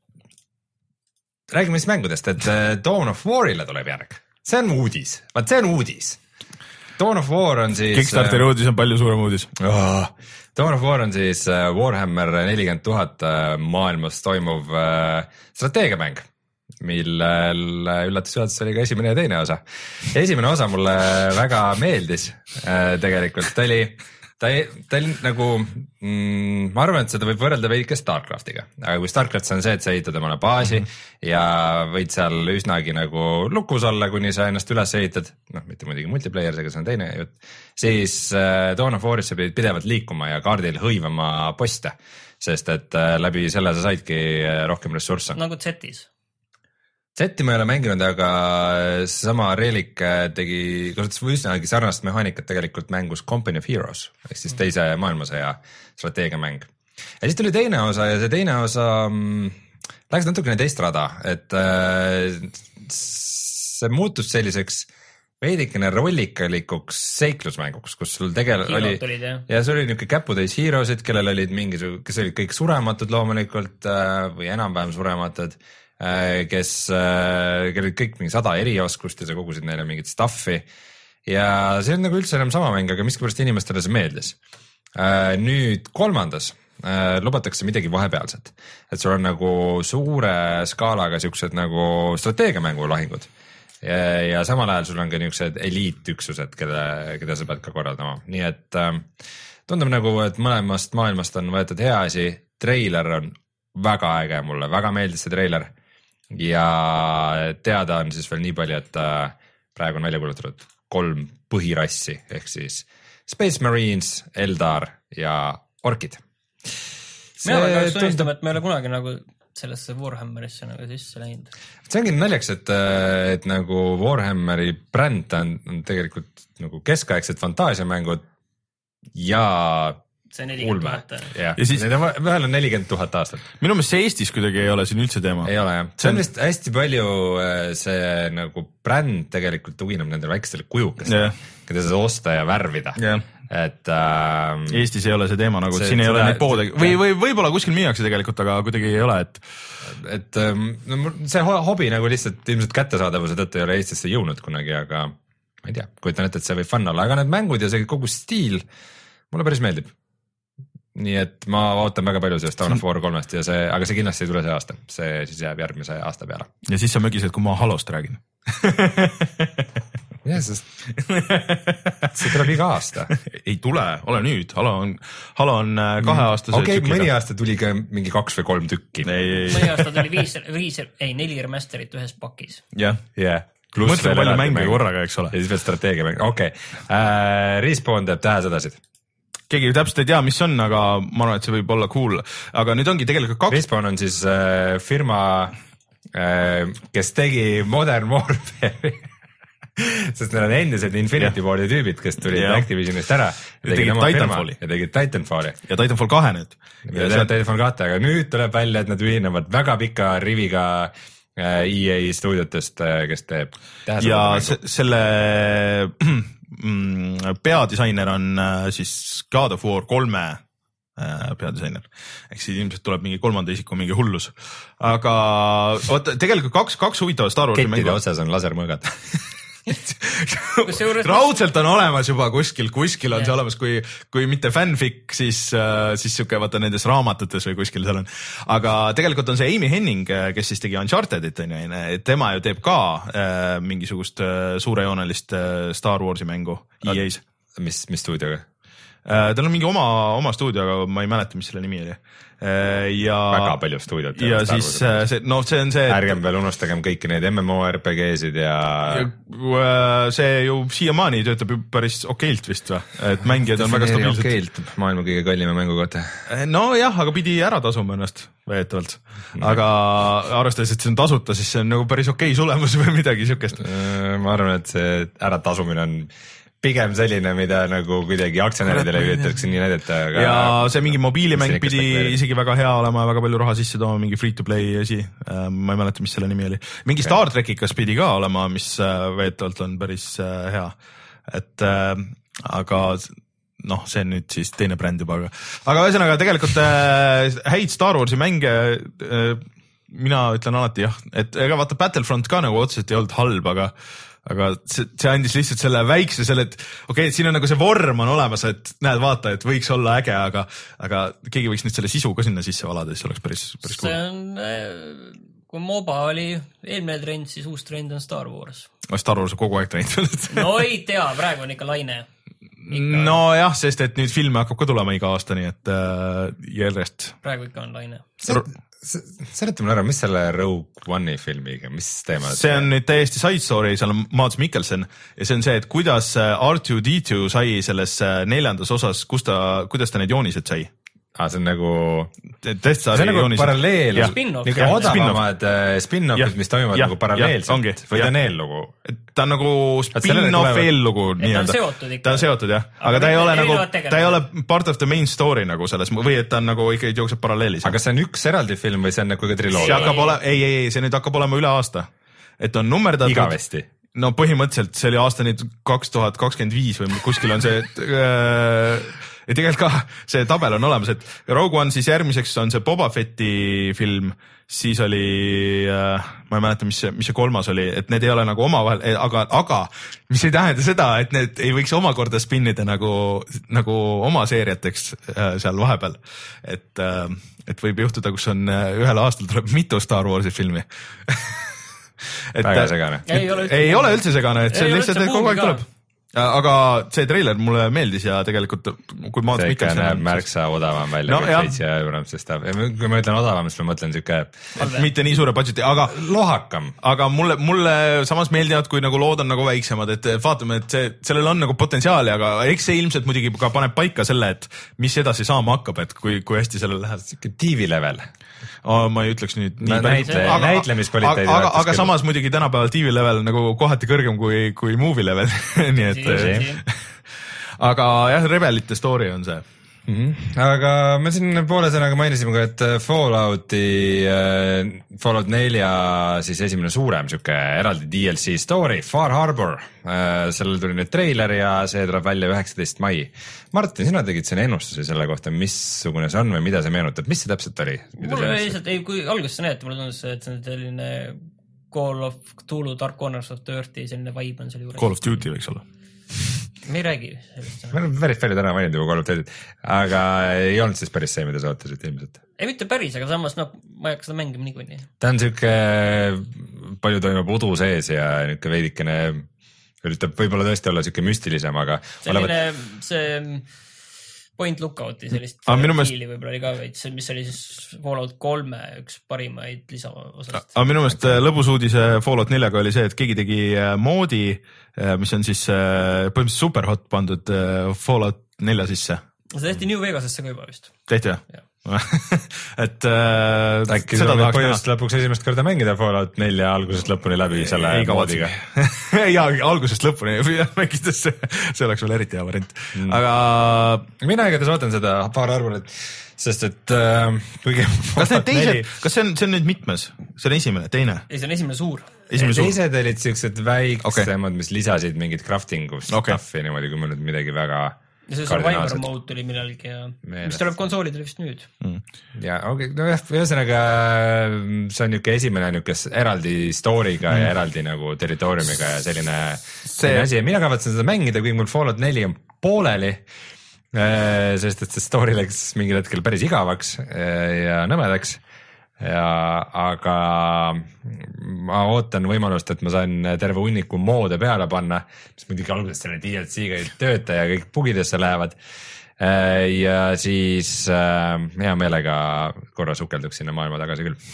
räägime siis mängudest, et Dawn of Warile tuleb järg. See on uudis. Vaat see on uudis. Dawn of War on siis... Kickstarteri uudis on palju suurem uudis. Oh, Dawn of War on siis Warhammer nelikümmend tuhat maailmas toimuv strateegiamäng, millel üllatus-üllatus oli ka esimene ja teine osa. Esimene osa mulle väga meeldis tegelikult. Ta oli... Ta, ta oli nagu, mm, ma arvan, et seda võib võrrelda veidike Starcraftiga, aga kui Starcraft on see, et sa ehitad omale baasi mm -hmm. ja võid seal üsnagi nagu lukus olla, kuni sa ennast üles ehitad, noh, mitte muidugi multiplayeris, aga see on teine jutt, siis äh, Dawn of Waris sa pidid pidevalt liikuma ja kaardil hõivama poste, sest et äh, läbi selle sa saidki rohkem ressursse. Nagu Z-is. Z-i ma ei ole mänginud, aga sama Relic tegi, kasutas üsnagi sarnast mehaanikat tegelikult mängus Company of Heroes, ehk siis teise maailmasõja strateegiamäng. Ja siis tuli teine osa ja see teine osa mm, läks natukene teist rada, et äh, see muutus selliseks veidikene rollikalikuks seiklusmänguks, kus sul tegelikult oli, olid, ja sul oli niisugune käputäis heroesid, kellel olid mingisugused, kes olid kõik surematud loomulikult äh, või enam-vähem surematud, kes, kellel olid kõik mingi sada erioskust ja sa kogusid neile mingit stuffi ja see on nagu üldse enam sama mäng, aga miskipärast inimestele see meeldis. Nüüd kolmandas lubatakse midagi vahepealset, et sul on nagu suure skaalaga siuksed nagu strateegiamängu lahingud ja, ja samal ajal sul on ka niisugused eliitüksused, keda, keda sa pead ka korraldama, nii et tundub nagu, et mõlemast maailmast on võetud hea asi, treiler on väga äge, mulle väga meeldis see treiler ja teada on siis veel nii palju, et praegu on välja kuulutatud kolm põhirassi ehk siis Space Marines, Eldar ja Orkid. Mina väga just tunnistab, et me ei ole kunagi nagu sellesse Warhammerisse nagu sisse läinud. See ongi naljaks, et, et nagu Warhammeri bränd on, on tegelikult nagu keskaegsed fantaasiamängud ja see nelikümmend tuhat. Ja, ja siis vahel on nelikümmend tuhat aastat. Minu meelest see Eestis kuidagi ei ole siin üldse teema. Ei ole jah. See on vist hästi palju see nagu bränd tegelikult tugineb nendele väikestele kujukestele, yeah. keda sa osta ja värvida. Yeah. Et äh, Eestis ei ole see teema nagu, see, siin ei ole neid poode või, või võib-olla kuskil müüakse tegelikult, aga kuidagi ei ole, et et no, see hobi nagu lihtsalt ilmselt kättesaadavuse tõttu ei ole Eestisse jõudnud kunagi, aga ma ei tea, kujutan ette, et see võib fun olla, aga need mängud ja see kogu stiil mulle päris meeldib. Nii et ma ootan väga palju sellest Dawn of War kolmest ja see, aga see kindlasti ei tule see aasta, see siis jääb järgmise aasta peale. Ja siis sa mögised, kui ma Halost räägin. jah, sest see tuleb iga aasta. ei tule, ole nüüd, Halo on, Halo on kaheaastase okei, okay, mõni aasta tuli ka mingi kaks või kolm tükki. mõni aasta tuli viis, viis, ei neli remasterit ühes pakis. jah, jah. mõtle palju mänge korraga, eks ole. ja siis veel strateegia mäng, okei okay. uh,. Respawn teeb tähesõdasid. keegi täpselt ei tea, mis on, aga ma arvan, et see võib olla cool. aga nüüd ongi tegelikult kaks. Respawn on siis uh, firma uh,, kes tegi Modern Warfare'i sest neil on endised Infinity War'i tüübid, kes tulid yeah. Activisionist ära ja tegid Titanfalli ja tegid Titanfalli ja Titanfall kahe nüüd ja, ja seal... Titanfall kahte, aga nüüd tuleb välja, et nad ühinevad väga pika riviga E A stuudiotest, kes teeb ja se selle peadisainer on siis God of War kolme peadisainer, ehk siis ilmselt tuleb mingi kolmanda isiku mingi hullus, aga oota, tegelikult kaks, kaks huvitavat Star Warsi mängu. Kettide otsas on lasermõõgad raudselt on olemas juba kuskil, kuskil on yeah. see olemas, kui, kui mitte fanfic, siis, siis siuke vaata nendes raamatutes või kuskil seal on. aga tegelikult on see Amy Henning, kes siis tegi Unchartedit, on ju, tema ju teeb ka äh, mingisugust äh, suurejoonelist äh, Star Warsi mängu E A-s. mis, mis stuudioga? Äh, tal on mingi oma, oma stuudio, aga ma ei mäleta, mis selle nimi oli. Ja, väga palju stuudiot. ja siis see, no see on see, et... ärgem veel unustagem kõiki neid M M O R P G-sid ja... ja see ju siiamaani töötab ju päris okeilt vist või, et mängijad on väga stabiilsed. Okeilt, maailma kõige kallima mängu kohta. no jah, aga pidi ära tasuma ennast veetavalt, aga arvestades, et see on tasuta, siis see on nagu päris okei sulemus või midagi siukest. ma arvan, et see ära tasumine on pigem selline, mida nagu kuidagi aktsionäridele üritatakse nii näidata. ja see mingi mobiilimäng pidi isegi väga hea olema, väga palju raha sisse tooma, mingi free to play asi. ma ei mäleta, mis selle nimi oli. mingi okay. Star Trekikas pidi ka olema, mis veetavalt on päris hea. et äh, aga noh, see on nüüd siis teine bränd juba. Aga, aga ühesõnaga tegelikult äh, häid Star Warsi mänge äh, mina ütlen alati jah, et ega vaata Battlefront ka nagu otseselt ei olnud halb, aga aga see, see andis lihtsalt selle väikse selle, et okei okay,, et siin on nagu see vorm on olemas, et näed, vaata, et võiks olla äge, aga, aga keegi võiks nüüd selle sisu ka sinna sisse valada, siis oleks päris, päris cool. See on, kui MOBA oli eelmine trend, siis uus trend on Star Wars. Star Wars on kogu aeg trend. no ei tea, praegu on ikka laine. Ikka... no jah, sest et nüüd filme hakkab ka tulema iga aasta, nii et äh, järjest. Praegu ikka on laine. Seleta mulle ära, mis selle Rogue One'i filmiga, mis teema? See on nüüd täiesti side story, seal on Mads Mikkelsen ja see on see, et kuidas R two D two sai selles neljandas osas, kus ta, kuidas ta need joonised sai? Ah, see on nagu, see on nagu paralleel, niisugune odavamad spin-offid, mis toimuvad ja, nagu paralleelselt või ta on eellugu? Ta on nagu spin-off eellugu nii-öelda. Ta on seotud jah, aga ta ei ole nagu, ta ei ole part of the main story nagu selles või et ta on nagu ikkagi jookseb paralleelis. Aga see on üks eraldi film või see on nagu ka triloogia? See hakkab ole, ei, ei, ei, see nüüd hakkab olema üle aasta, et on nummerdatud. Igavesti? No põhimõtteliselt see oli aasta nüüd kaks tuhat kakskümmend viis või kuskil on see, et äh, ja tegelikult ka see tabel on olemas, et Rogue One siis järgmiseks on see Boba Fetti film, siis oli äh,, ma ei mäleta, mis see, mis see kolmas oli, et need ei ole nagu omavahel, aga, aga mis ei tähenda seda, et need ei võiks omakorda spinnida nagu, nagu oma seeriateks äh, seal vahepeal. Et, äh, et võib juhtuda, kus on äh, ühel aastal tuleb mitu Star Warsi filmi. et, väga segane. Ei ole üldse, ei ole üldse segane, et see lihtsalt kogu aeg tuleb. Aga see treiler mulle meeldis ja tegelikult kui Mads Mikkelsen see näeb märksa odavam välja no, kui Šveitsi ja Euramsest. Kui ma ütlen odavam, siis ma mõtlen siuke mitte nii suure budgeti, aga lohakam. Aga mulle, mulle samas meeldivad, kui nagu lood on nagu väiksemad, et vaatame, et see, sellel on nagu potentsiaali, aga eks see ilmselt muidugi ka paneb paika selle, et mis edasi saama hakkab, et kui, kui hästi sellel läheb. Siuke T V level. Oh, ma ei ütleks nüüd nii näitle, näitlemiskvaliteedi aga, aga samas muidugi tänapäeval T V level nagu kohati kõrgem kui, kui movie level nii et aga jah, Rebelite story on see mm-hmm. aga me siin poole sõnaga mainisime ka, et Fallouti äh, Fallout nelja siis esimene suurem siuke eraldi D L C story Far Harbor äh, sellel tuli nüüd treiler ja see tuleb välja üheksateist mai. Martin, sina tegid siin ennustusi selle kohta, missugune see on või mida see meenutab, mis see täpselt oli? Mulle lihtsalt, ei kui alguses sa näed, mulle tundus, et see on selline Call of Cthulhu Dark Corners of the Earthi selline vibe on selle juures. Call of Duty võiks olla. Me ei räägi sellest. Me oleme päris palju täna maininud juba Call of Duty't, aga ei olnud siis päris see, mida sa ootasid ilmselt. Ei, mitte päris, aga samas no, ma ei hakka seda mängima niikuinii. Ta on siuke, palju toimub udu sees ja niuke veidikene üritab võib-olla tõesti olla siuke müstilisem, aga selline olevat... see point lookout'i sellist ah, fiili meelest... võib-olla oli ka veits, mis oli siis Fallout kolme üks parimaid lisaosast. aga minu meelest lõbus uudise Fallout neljaga oli see, et keegi tegi moodi, mis on siis põhimõtteliselt superhot pandud Fallout nelja sisse. see tehti New Vegasesse ka juba vist. tehti jah? et äh, äkki seda tahaks põhjust lõpuks esimest korda mängida Fallout nelja algusest lõpuni läbi selle ei, moodiga. ja algusest lõpuni mängides see, see oleks veel eriti hea variant mm., aga mina igatahes ootan seda paar arvulit, sest et äh, kuigi kas need teised, kas see on, see on nüüd mitmes, see on esimene, teine? ei, see on esimene suur. Esimene teised suur. Olid siuksed väiksemad okay., mis lisasid mingit crafting'u okay. stuffi niimoodi, kui ma nüüd midagi väga ja see Survivor mode tuli millalgi ja Meelest. Mis tuleb konsoolidele vist nüüd mm.. ja okei okay,, nojah, ühesõnaga see on niuke esimene niukes eraldi story'ga mm. ja eraldi nagu territooriumiga ja selline, see... selline asi ja mina kavatsen seda mängida, kui mul Fallout neli on pooleli, sest et see story läks mingil hetkel päris igavaks ja nõmedaks. Ja aga ma ootan võimalust, et ma saan terve hunniku moode peale panna, mis muidugi alguses selle D L C-ga ei tööta ja kõik bugidesse lähevad. Ja siis hea meelega korra sukelduks sinna maailma tagasi küll.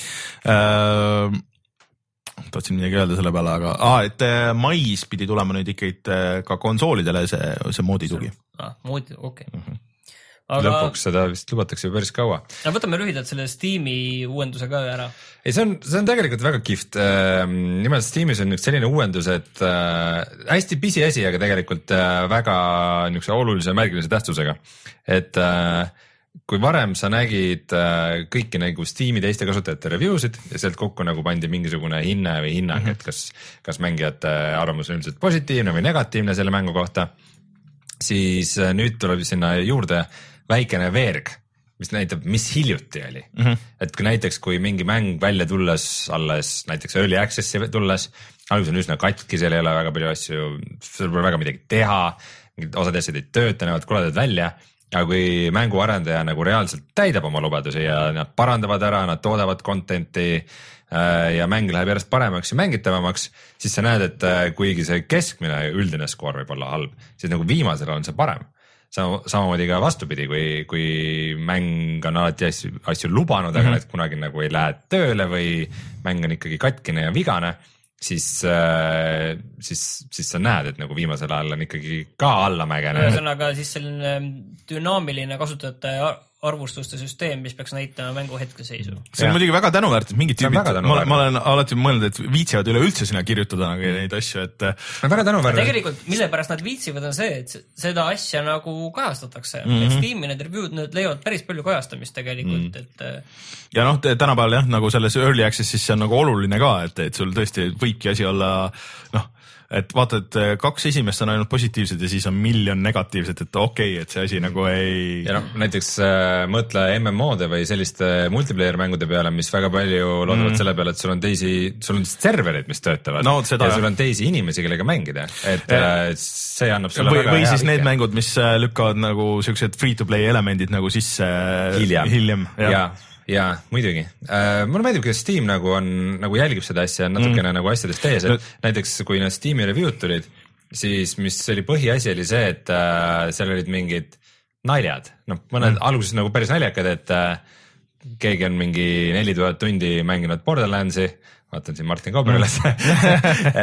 äh, tahtsin midagi öelda selle peale, aga ah, et mais pidi tulema nüüd ikkagi ka konsoolidele see, see moodi tugi. Ah, moodi, okei okay. mm-hmm. Aga... lõpuks seda vist lubatakse ju päris kaua. Võtame lühidalt selle Steam'i uuenduse ka ära. Ei, see on, see on tegelikult väga kihvt. Nimelt Steam'is on üks selline uuendus, et äh, hästi pisiasi, aga tegelikult äh, väga niisuguse olulise ja märgilise tähtsusega. Et äh, kui varem sa nägid äh, kõiki nagu Steam'i teiste kasutajate review'sid ja sealt kokku nagu pandi mingisugune hinne või hinnang, mm-hmm. et kas, kas mängijate arvamus on üldiselt positiivne või negatiivne selle mängu kohta, siis äh, nüüd tuleb sinna juurde väikene veerg, mis näitab, mis hiljuti oli mm-hmm. et kui näiteks, kui mingi mäng välja tulles alles näiteks Early Access'i tulles, alguses on üsna katki, seal ei ole väga palju asju, seal pole väga midagi teha, osad asjad ei tööta, näevad koledad välja, aga kui mänguarendaja nagu reaalselt täidab oma lubadusi ja nad parandavad ära, nad toodavad content'i ja mäng läheb järjest paremaks ja mängitavamaks, siis sa näed, et kuigi see keskmine üldine skoor võib olla halb, siis nagu viimasel on see parem. Sama, samamoodi ka vastupidi, kui, kui mäng on alati asju, asju lubanud, aga mm-hmm. need kunagi nagu ei lähe tööle või mäng on ikkagi katkine ja vigane, siis, siis, siis sa näed, et nagu viimasel ajal on ikkagi ka allamägene. Ühesõnaga siis selline dünaamiline kasutajate arvustuste süsteem, mis peaks näitama mängu hetkeseisu. See on ja. Muidugi väga tänuväärt, et mingid tüübid, ma, ma olen alati mõelnud, et viitsivad üleüldse sinna kirjutada nagu neid asju, et väga tänuväärt. Tegelikult, mille pärast nad viitsivad on see, et seda asja nagu kajastatakse. Mm-hmm. Et Steam'i need review'd, need leiavad päris palju kajastamist tegelikult, mm. et ja noh, tänapäeval jah, nagu selles Early Access'is see on nagu oluline ka, et, et sul tõesti võibki asi olla noh, et vaata, et kaks esimest on ainult positiivsed ja siis on miljon negatiivset, et okei okay,, et see asi nagu ei... Ja noh, näiteks äh, mõtle M M O-de või selliste multiplayer mängude peale, mis väga palju loodavad mm. selle peale, et sul on teisi, sul on serverid, mis töötavad no, seda, ja sul on teisi inimesi, kellega mängida, et äh, see annab sulle või, väga või hea siis vike. Need mängud, mis lükkavad nagu siuksed free-to-play elemendid nagu sisse hiljem, hiljem ja, ja. ja muidugi äh,, mulle meeldib, kuidas Steam nagu on, nagu jälgib seda asja natukene mm. nagu asjadest ees, et no. näiteks kui need Steam'i review'd tulid, siis mis oli põhiasi oli see, et äh, seal olid mingid naljad, noh mõned mm. alguses nagu päris naljakad, et äh, keegi on mingi neli tuhat tundi mänginud Borderlandsi, vaatan siin Martin Kauberilast mm.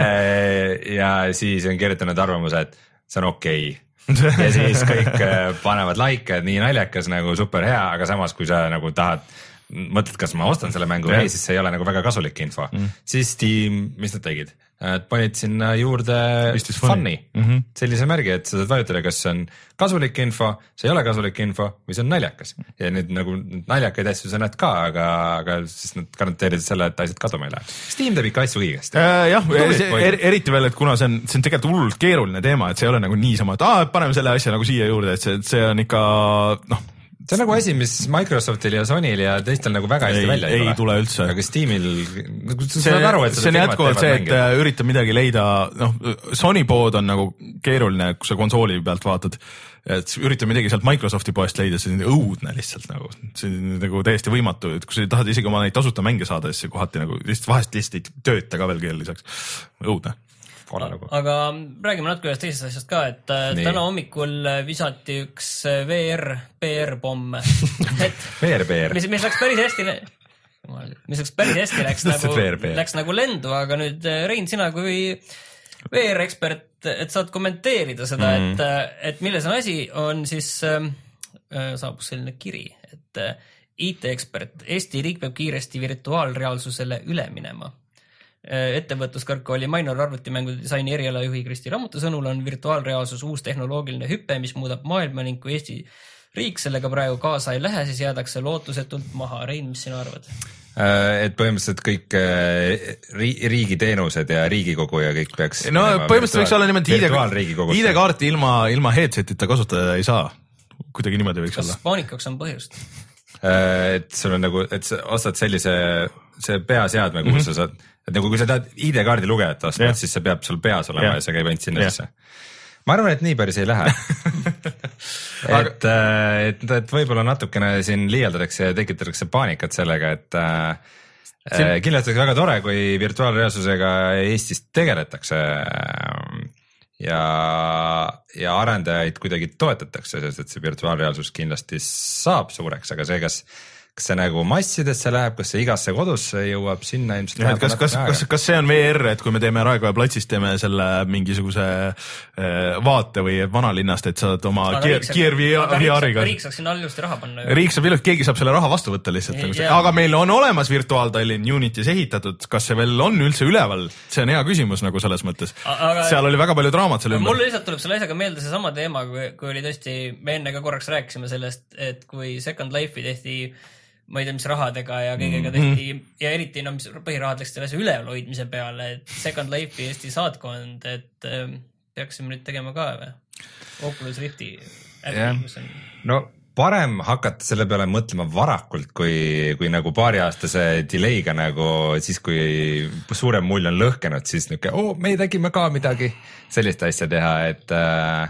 ja siis on kirjutanud arvamuse, et see on okei okay. ja siis kõik panevad like, nii naljakas nagu super hea, aga samas kui sa nagu tahad mõtled, kas ma ostan selle mängu või ei, siis see ei ole nagu väga kasulik info mm.. siis Steam, mis nad tegid? Panid sinna juurde funny, mm -hmm. sellise märgi, et sa saad vajutada, kas see on kasulik info, see ei ole kasulik info või see on naljakas. Ja nüüd nagu naljakaid asju sa näed ka, aga, aga siis nad garanteerivad selle, et asjad kaduma ei lähe. Steam teeb ikka asju õigesti äh,. jah, er, eriti veel, et kuna see on, see on tegelikult hullult keeruline teema, et see ei ole nagu niisama, et aa, paneme selle asja nagu siia juurde, et see, see on ikka noh, see on nagu asi, mis Microsoftil ja Sonyl ja teistel nagu väga hästi ei, välja ei, ei tule üldse. Aga Steamil, see, see on jätkuvalt see, et mängida. Üritab midagi leida, noh, Sony pood on nagu keeruline, kui sa konsooli pealt vaatad, et üritab midagi sealt Microsofti poest leida, see on õudne lihtsalt nagu, see on nagu täiesti võimatu, et kui sa tahad isegi oma neid tasuta mänge saada, siis see kohati nagu lihtsalt vahest lihtsalt ei tööta ka veel keel lisaks, õudne. Lugu. aga räägime natuke ühest teisest asjast ka, et Nii. täna hommikul visati üks V R, P R pomm. V R, P R. mis, mis läks päris hästi, mis läks päris hästi, läks, nagu, läks nagu lendu, aga nüüd Rein, sina kui V R-ekspert, et saad kommenteerida seda, mm. et, et milles on asi, on siis äh, saabus selline kiri, et äh, I T-ekspert, Eesti riik peab kiiresti virtuaalreaalsusele üle minema. Ettevõtluskõrgkooli Mainor arvutimängu disaini erialajuhi Kristi Rammuta sõnul on virtuaalreaalsus uus tehnoloogiline hüpe, mis muudab maailma ning kui Eesti riik sellega praegu kaasa ei lähe, siis jäädakse lootusetult maha. Rein, mis sina arvad? Et põhimõtteliselt kõik riigi teenused ja Riigikogu ja kõik peaks... No põhimõtteliselt võiks olla niimoodi I D-kaarti ilma, ilma headsetita kasutada ei saa. Kuidagi niimoodi võiks Kas olla. Kas paanikaks on põhjust? Et sul on nagu, et sa ostad sellise see peaseadme, kus mm -hmm. sa saad, et nagu kui sa tahad I D-kaardi lugejat osta, yeah. siis see peab sul peas olema yeah. ja see käib ainult sinna yeah. sisse. Ma arvan, et nii päris ei lähe. et, et, et võib-olla natukene siin liialdatakse ja tekitatakse paanikat sellega, et siin... kindlasti väga tore, kui virtuaalreaalsusega Eestis tegeletakse ja, ja arendajaid kuidagi toetatakse, sest et see virtuaalreaalsus kindlasti saab suureks, aga see, kas kas see nagu massidesse läheb, kas see igasse kodusse jõuab sinna ilmselt ja, kas, kas, kas, kas see on V R, et kui me teeme Raekoja platsist, teeme selle mingisuguse vaate või vanalinnast, et saad oma Gear V R-iga. Riik saaks sinna allusti raha panna. Riik saab ilusti, keegi saab selle raha vastu võtta lihtsalt. Ei, aga meil on olemas virtuaaltallinn Unitis ehitatud, kas see veel on üldse üleval? See on hea küsimus nagu selles mõttes. Aga, seal oli väga palju draamat selle ümber. Mulle lihtsalt tuleb selle asjaga meelde see sama teema, kui, kui oli tõesti, me enne ka korraks rääkisime sellest, et kui Second Life'i tehti ma ei tea, mis rahadega ja kõigega tehti mm -hmm. ja eriti no, mis põhirahad läks selle asja ülevalhoidmise peale, et Second Life'i Eesti saatkond, et äh, peaksime nüüd tegema ka või? Oculus Rifti äpi, mis on... No parem hakata selle peale mõtlema varakult, kui, kui nagu paariaastase delay'ga nagu siis, kui suurem mull on lõhkenud, siis niuke, oo, me tegime ka midagi sellist asja teha, et äh,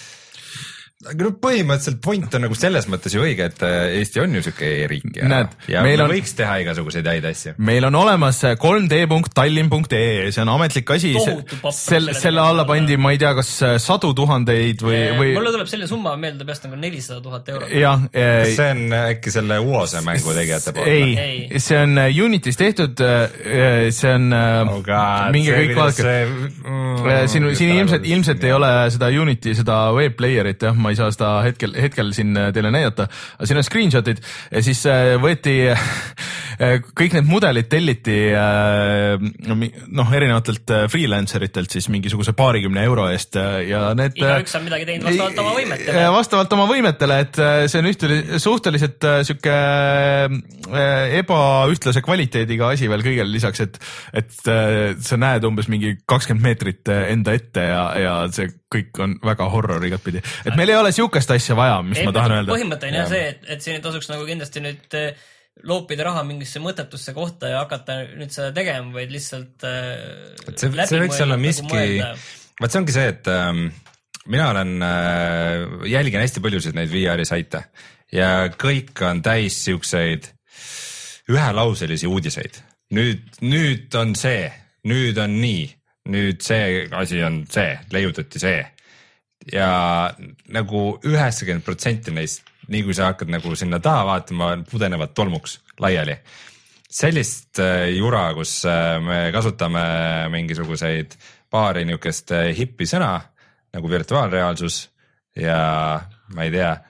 aga no põhimõtteliselt point on nagu selles mõttes ju õige, et Eesti on ju siuke e-riik ja, Näed, ja meil on, võiks teha igasuguseid häid asju. Meil on olemas kolm D punkt tallinn punkt E, see on ametlik asi, selle, selle alla pandi, ma ei tea, kas sadu tuhandeid või, või... Mulle tuleb selle summa meelde peast nagu nelisada tuhat eurot. Jah, kas see on äkki selle U O S-e mängu tegijate poolt? Ei, ei., see on Unitis tehtud, see on oh God, mingi kõik vaadake. Mm, siin siin ilmselt, ilmselt ei ole seda Unity, seda web player'it, jah, ma ei saa seda hetkel, hetkel siin teile näidata, aga siin on screenshotid ja siis võeti kõik need mudelid telliti noh, erinevatelt freelanceritelt siis mingisuguse paarikümne euro eest ja need igaüks on midagi teinud vastavalt oma võimetele. Vastavalt oma võimetele, et see on ühteli, suhteliselt siuke ebaühtlase kvaliteediga asi veel kõigele lisaks, et, et sa näed umbes mingi kakskümmend meetrit enda ette ja, ja see kõik on väga horror igatpidi. Et meil ei ole siukest asja vaja, mis ei, ma tahan öelda. Põhimõte on jah see, et, et siin tasuks nagu kindlasti nüüd loopida raha mingisse mõttetusse kohta ja hakata nüüd seda tegema, vaid lihtsalt et see, see võiks olla miski, vaat see ongi see, et ähm, mina olen äh, jälgin hästi paljusid neid V R-i saite ja kõik on täis siukseid ühelauselisi uudiseid. Nüüd, nüüd on see, nüüd on nii, nüüd see asi on see, leiutati see. Ja nagu üheksakümmend protsenti neist, nii kui sa hakkad nagu sinna taha vaatama, pudenevad tolmuks laiali. Sellist jura, kus me kasutame mingisuguseid paari niukest hippi sõna nagu virtuaalreaalsus ja ma ei tea,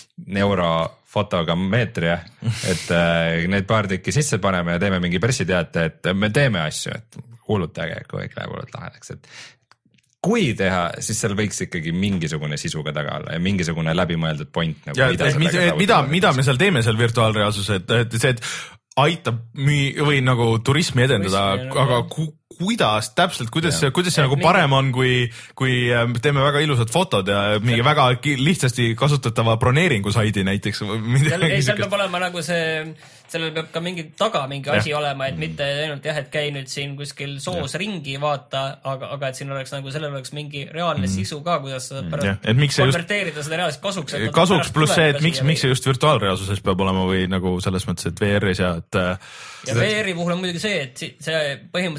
neurofotogrammeetria, et need paar tükki sisse paneme ja teeme mingi pressiteate, et me teeme asju, et kuulutage, kui kõik läheb hullult lahedaks, et kui teha, siis seal võiks ikkagi mingisugune sisuga taga olla ja mingisugune läbimõeldud point. Nagu ja, mida, mida, mida, mida me seal teeme seal virtuaalreaalsuse, et, et see, et aitab müü- või nagu turismi edendada, aga ku, kuidas täpselt, kuidas, kuidas see nagu parem on, kui, kui teeme väga ilusad fotod ja mingi väga lihtsasti kasutatava broneeringu saidi näiteks. Ei, seal peab olema nagu see, sellel peab ka mingi taga mingi ja. asi olema, et mitte ainult jah, et käi nüüd siin kuskil soos ja. ringi vaata, aga, aga et siin oleks nagu, sellel oleks mingi reaalne mm. sisu ka, kuidas sa pärast konverteerida just, seda reaalselt kasuks. Kasuks pluss see, et miks, miks see just virtuaalreaalsuses peab olema või nagu selles mõttes, et V R-is ja et ja V R-i puhul on muidugi see, et see põhimõtteliselt see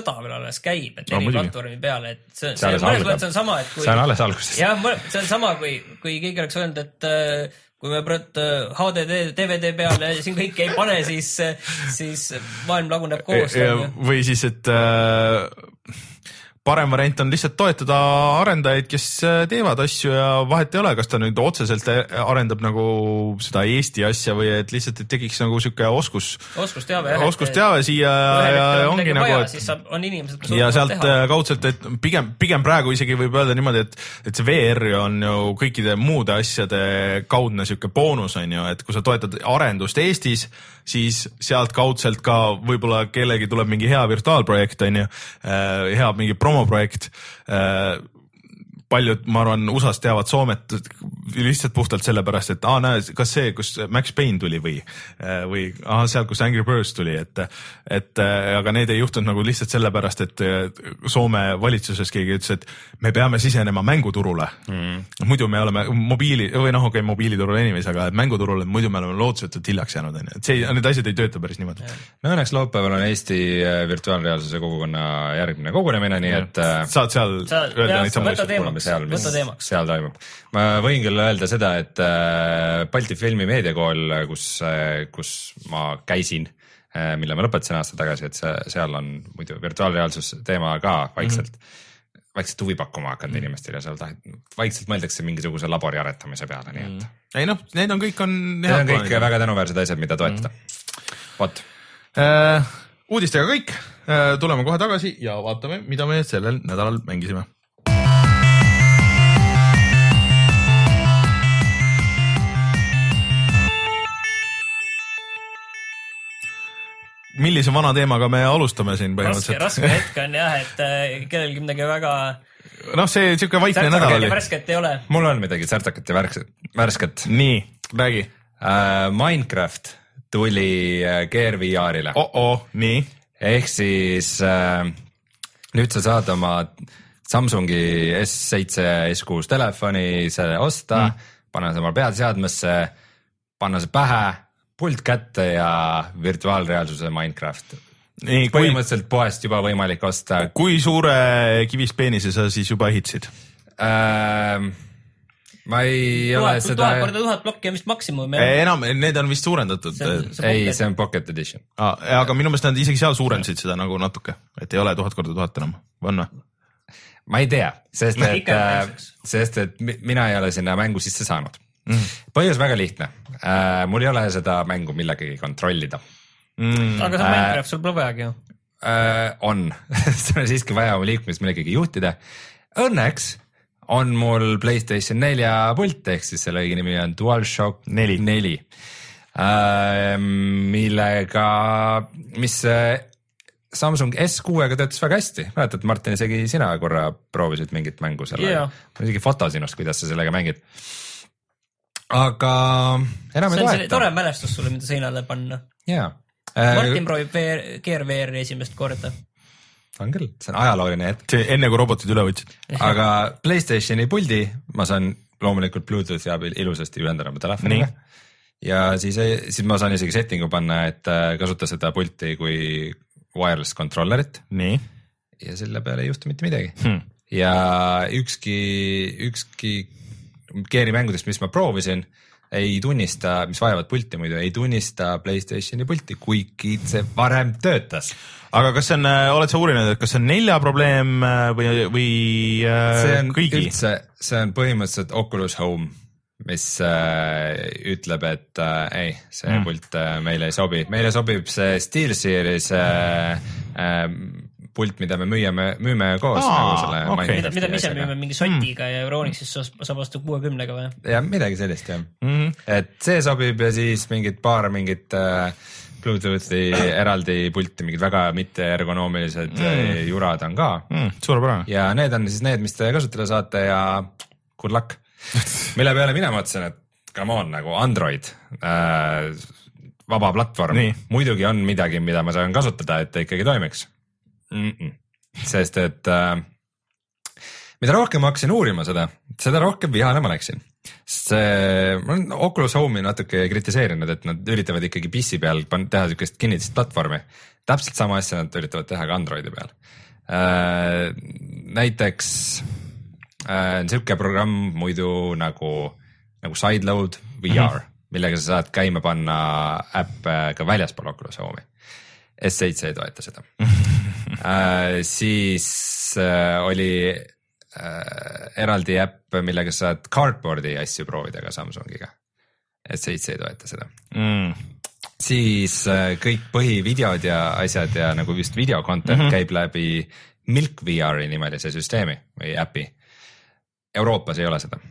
sõda veel alles käib, et no, eri platvormi peale, et see, see, see, mõnes mõttes on sama, et kui... See on alles alguses. jah, see on sama, kui, kui keegi oleks öelnud, et kui me praegu H D D, D V D peale siin kõike ei pane, siis, siis maailm laguneb koos. Või siis, et äh, parem variant on lihtsalt toetada arendajaid, kes teevad asju ja vahet ei ole, kas ta nüüd otseselt arendab nagu seda Eesti asja või et lihtsalt et tegiks nagu siuke oskus, oskusteave, oskusteave siia ja ongi nagu, vaja, et siis on inimesed, kes ja sealt teha. Kaudselt, et pigem, pigem praegu isegi võib öelda niimoodi, et, et see V R on ju kõikide muude asjade kaudne siuke boonus on ju, et kui sa toetad arendust Eestis, siis sealt kaudselt ka võib-olla kellegi tuleb mingi hea virtuaalprojekt on ju, hea mingi promoprojekt. Paljud, ma arvan, U S A-s teavad Soomet lihtsalt puhtalt sellepärast, et aa, näe, kas see, kus Max Payne tuli või, või aha, seal, kus Angry Birds tuli, et, et aga need ei juhtunud nagu lihtsalt sellepärast, et Soome valitsuses keegi ütles, et me peame sisenema mänguturule. Mm. Muidu me oleme mobiili, või noh, okei, okay, mobiiliturule anyways, aga mänguturule muidu me oleme lootusetult hiljaks jäänud. Et see, need asjad ei tööta päris niimoodi. No õnneks laupäeval on Eesti virtuaalreaalsuse kogukonna järgmine kogunemine, nii et saad seal Saad, öelda neid samu asju. Seal, mis seal toimub. Ma võin küll öelda seda, et Balti Filmi meediakool, kus, kus ma käisin, mille ma lõpetasin aasta tagasi, et see, seal on muidu virtuaalreaalsus teema ka vaikselt, mm-hmm. vaikselt huvi pakkuma hakanud mm-hmm. inimestel ja seal tahet, vaikselt mõeldakse mingisuguse labori aretamise peale. Nii et. Mm-hmm. Ei noh, need on kõik on... Need on kõik plaanid. Väga tänuväärsed asjad, mida toetada. Mm-hmm. Vot. Äh, uudistega kõik. Äh, tuleme kohe tagasi ja vaatame, mida me sellel nädalal mängisime. Millise vana teemaga me alustame siin põhimõtteliselt? Raske, raske hetk on jah, et kellelgi midagi väga... noh, see siuke vaikne nädal oli. Värsket ei ole. Mul on midagi särtakat ja värsket. Nii, räägi. Uh, Minecraft tuli Gear V R-ile. Oh, oh, nii. Ehk siis uh, nüüd sa saad oma Samsungi S seitse, S kuus telefoni selle osta, mm. panna see oma peadseadmesse, panna see pähe, pult kätte ja virtuaalreaalsuse Minecraft. Nii, kui, põhimõtteliselt poest juba võimalik osta. Kui suure kivist peenise sa siis juba ehitasid? Ähm, ma ei tuhat, ole seda... Tuhat korda tuhat plokki on vist maksimum. Enam, need on vist suurendatud. See, see ei, see on Pocket Edition. Ah, aga minu meelest nad isegi seal suurendasid seda nagu natuke, et ei ole tuhat korda tuhat enam. On või? Ma ei tea, sest et, sest et mina ei ole sinna mängu sisse saanud. Mm. Põhjus väga lihtne. Äh, mul ei ole seda mängu millegagi kontrollida. Mm. Aga see on Minecraft, sul pole vajagi ju. Äh, on. See on siiski vaja oma liikumist millegagi juhtida. Õnneks on mul PlayStation nelja pult, ehk siis selle õige nimi on DualShock neli. Äh, millega, mis Samsung S kuuega töötas väga hästi. Mäletad, Martin, isegi sina korra proovisid mingit mängu sellega. Yeah. On isegi foto sinust, kuidas sa sellega mängid. Aga enam ei toeta. See on tore mälestus sulle, mida seinale panna. Jaa. Martin proovib Gear V R esimest korda. On küll, see on ajalooline hetk. See enne kui robotid üle võtsid. Aga PlayStationi puldi ma saan loomulikult Bluetoothi abil ilusasti ühendada oma telefoniga. Ja siis, siis ma saan isegi settingu panna, et kasuta seda pulti kui wireless controllerit. Nii. Ja selle peale ei juhtu mitte midagi. Hmm. Ja ükski, ükski Geari mängudest, mis ma proovisin, ei tunnista, mis vajavad pulti muidu, ei tunnista PlayStationi pulti, kuigi see varem töötas. Aga kas see on, oled sa uurinud, et kas see on nelja probleem või, või see on kõigi? Üldse, see on põhimõtteliselt Oculus Home, mis äh, ütleb, et äh, ei, see mm. pult äh, meile ei sobi. Meile sobib see SteelSeries äh, äh, pult, mida me müüame, müüme koos. Aa, nagu selle okay. Mida, mida me ise müüme mingi sotiga mm. ja Euronixis saab vastu kuuekümnega või? Ja midagi sellist, jah. Mm. Et see sobib ja siis mingid paar mingit äh, Bluetoothi eraldi pulti, mingid väga mitte ergonoomilised mm. jurad on ka. Mm, suurepärane. Ja need on siis need, mis te kasutada saate ja good luck. Mille peale mina mõtlesin, et come on, nagu Android, äh, vaba platvorm, nii. Muidugi on midagi, mida ma saan kasutada, et ta ikkagi toimiks. Mm-mm. Sest et äh, mida rohkem ma hakkasin uurima seda, seda rohkem vihane ma läksin. See, ma olen Oculus Home'i natuke kritiseerinud, et nad üritavad ikkagi P C peal teha niisugust kinnitist platvormi. Täpselt sama asja nad üritavad teha ka Androidi peal. Äh, näiteks äh, niisugune programm muidu nagu, nagu Sideload V R, mm-hmm. millega sa saad käima panna äppe ka väljaspool Oculus Home'i. S seitse ei toeta seda. äh, siis äh, oli äh, eraldi äpp, millega sa saad cardboardi asju proovida ka Samsungiga. S seitse ei toeta seda. Mm. Siis äh, kõik põhivideod ja asjad ja nagu vist videokontent mm-hmm. käib läbi Milk V R-i nimelise süsteemi või äpi. Euroopas ei ole seda.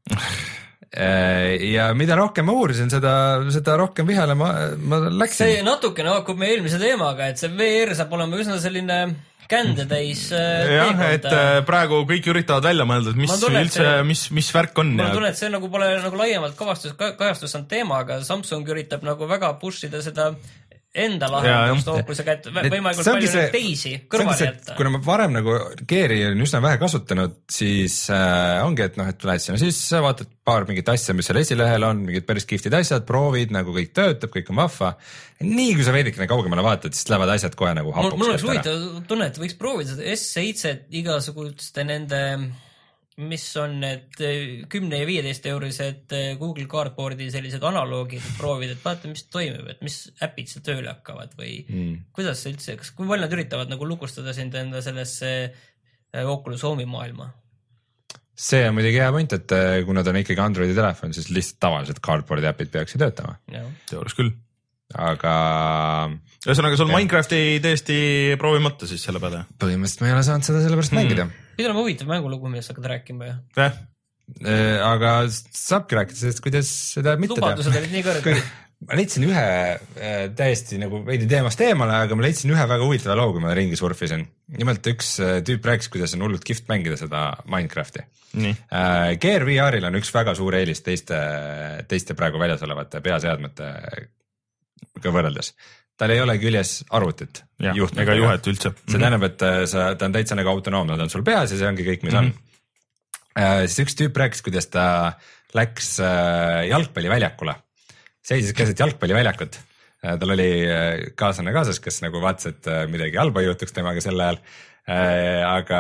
Ja mida rohkem ma uurisin, seda, seda rohkem vihale ma, ma läksin. See natukene haakub meie eelmise teemaga, et see V R saab olema üsna selline kändetäis jah, et praegu kõik üritavad välja mõelda, mis tunnen, üldse, see, mis, mis värk on. Ma tunnen, et see nagu pole nagu laiemalt kavastus, kajastus on teema, aga Samsung üritab nagu väga pushida seda enda lahendust Oculusega, et võimalikult palju see, teisi kõrvale jätta. Kuna ma varem nagu Geari on üsna vähe kasutanud, siis äh, ongi, et noh, et lähed sinna sisse, vaatad paar mingit asja, mis seal esilehel on, mingid päris kiftid asjad, proovid, nagu kõik töötab, kõik on vahva. Nii kui sa veidikene kaugemale vaatad, siis lähevad asjad kohe nagu hapuks. Mul oleks huvitav tunne, et võiks proovida seda S seitse igasuguste nende, mis on need kümne ja viieteist eurised Google Cardboardi sellised analoogid, et proovida, et vaata, mis toimub, et mis äpid seal tööle hakkavad või mm. kuidas see üldse, kas kui palju nad üritavad nagu lukustada sind enda sellesse Oculus Home'i maailma? See on muidugi hea point, et kui nad on ikkagi Androidi telefon, siis lihtsalt tavaliselt Cardboardi äpid peaksid töötama. Teoris küll. Aga ühesõnaga sul Minecrafti täiesti proovimata siis selle peale? Põhimõtteliselt ma ei ole saanud seda sellepärast mm. mängida. Pidel on huvitav mängulugu, millest hakkad rääkima ja? Eh? Aga saabki rääkida sellest, kuidas seda mitte teha. Lubadused olid nii kõrge. Ma leidsin ühe täiesti nagu veidi teemast eemale, aga ma leidsin ühe väga huvitava loo, kui ma ringi surfisin. Nimelt üks tüüp rääkis, kuidas on hullult kihvt mängida seda Minecrafti. Gear V R-il on üks väga suur eelis teiste, teiste praegu väljas olevate peaseadmete ka võrreldes. Tal ei ole küljes arvutit. Ja, ega juhet üldse. See tähendab, et sa, ta on täitsa nagu autonoomne, ta on sul peas ja see ongi kõik, mis mm-hmm. on. Siis üks tüüp rääkis, kuidas ta läks jalgpalliväljakule. Seisis keset jalgpalliväljakut. Tal oli kaaslane kaasas, kes nagu vaatas, et midagi halba juhtuks temaga sel ajal. Aga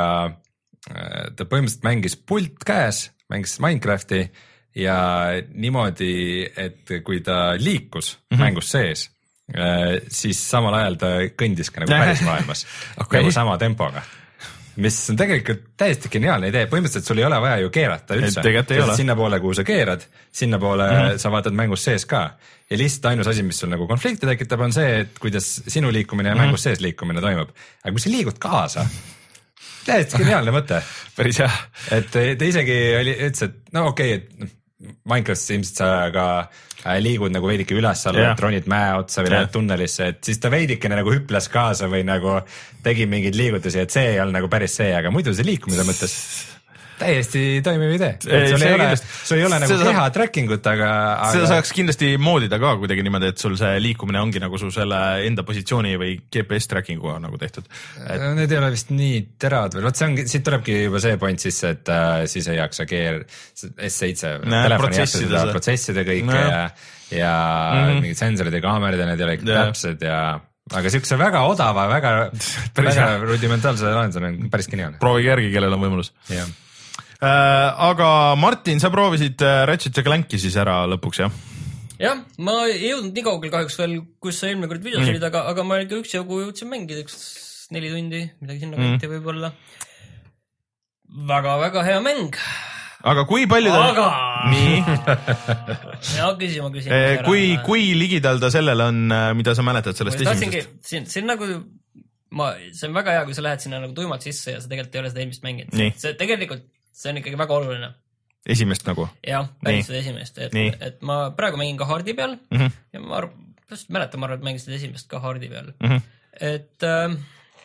ta põhimõtteliselt mängis pult käes, mängis Minecrafti ja niimoodi, et kui ta liikus mm-hmm. mängus sees, siis samal ajal ta kõndis ka nagu päris maailmas okay. nagu sama tempoga, mis on tegelikult täiesti geniaalne idee. Põhimõtteliselt sul ei ole vaja ju keerata üldse. Sinna poole, kuhu sa keerad, sinna poole mm-hmm. sa vaatad mängus sees ka. Ja lihtsalt ainus asi, mis sul nagu konflikti tekitab, on see, et kuidas sinu liikumine ja mm-hmm. mängus sees liikumine toimub. Aga kui sa liigud kaasa, täiesti geniaalne mõte. Päris jah. Et ta isegi oli, ütles, et no okei, okay, et Minecraftis ilmselt sa ka liigud nagu veidike üles alla yeah., et ronid mäe otsa või yeah. lähed tunnelisse, et siis ta veidikene nagu hüples kaasa või nagu tegi mingeid liigutusi, et see ei olnud nagu päris see, aga muidu see liikumise mõttes täiesti toimiv idee. Sul ei ole, sul ei ole nagu keha saab, tracking ut, aga, aga... Seda saaks kindlasti moodida ka kuidagi niimoodi, et sul see liikumine ongi nagu su selle enda positsiooni või G P S trackinguga nagu tehtud. Et... Need ei ole vist nii teravad või, võt see ongi, siit tulebki juba see point sisse, et äh, siis ei jaksa Gear S seitse telefoni jaksa seda protsessida kõik no. ja, ja mm-hmm. mingid sensorid ja kaamerid ja need ei ole ikka yeah. täpsed ja aga siukse väga odava, väga, väga rudimentaalse lahendus on päris geniaalne. Proovige järgi, kellel on võimalus. jah. Äh, aga Martin, sa proovisid Ratchet ja Clanki siis ära lõpuks, jah? Jah, ma ei jõudnud nii kaugel kahjuks veel, kus sa eelmine kord videos mm. olid, aga, aga ma ikka üks jagu jõudsin mängida üks neli tundi, midagi sinna kanti mm. võib-olla. Väga-väga hea mäng. Aga kui palju ta... Aga... Nii. ja küsima küsin. Eh, kui, kui ligidal ta sellele on, mida sa mäletad sellest esimesest? Siin, siin nagu... Ma, see on väga hea, kui sa lähed sinna nagu tuimalt sisse ja sa tegelikult ei ole seda eelmist mänginud. See tegelikult... See on ikkagi väga oluline. Esimest nagu? Jah, päris seda esimest. Et, et ma praegu mängin ka hardi peal mm -hmm. ja ma arv, mäletan, ma arvan, et mängin seda esimest ka hardi peal. Mm -hmm. Et äh,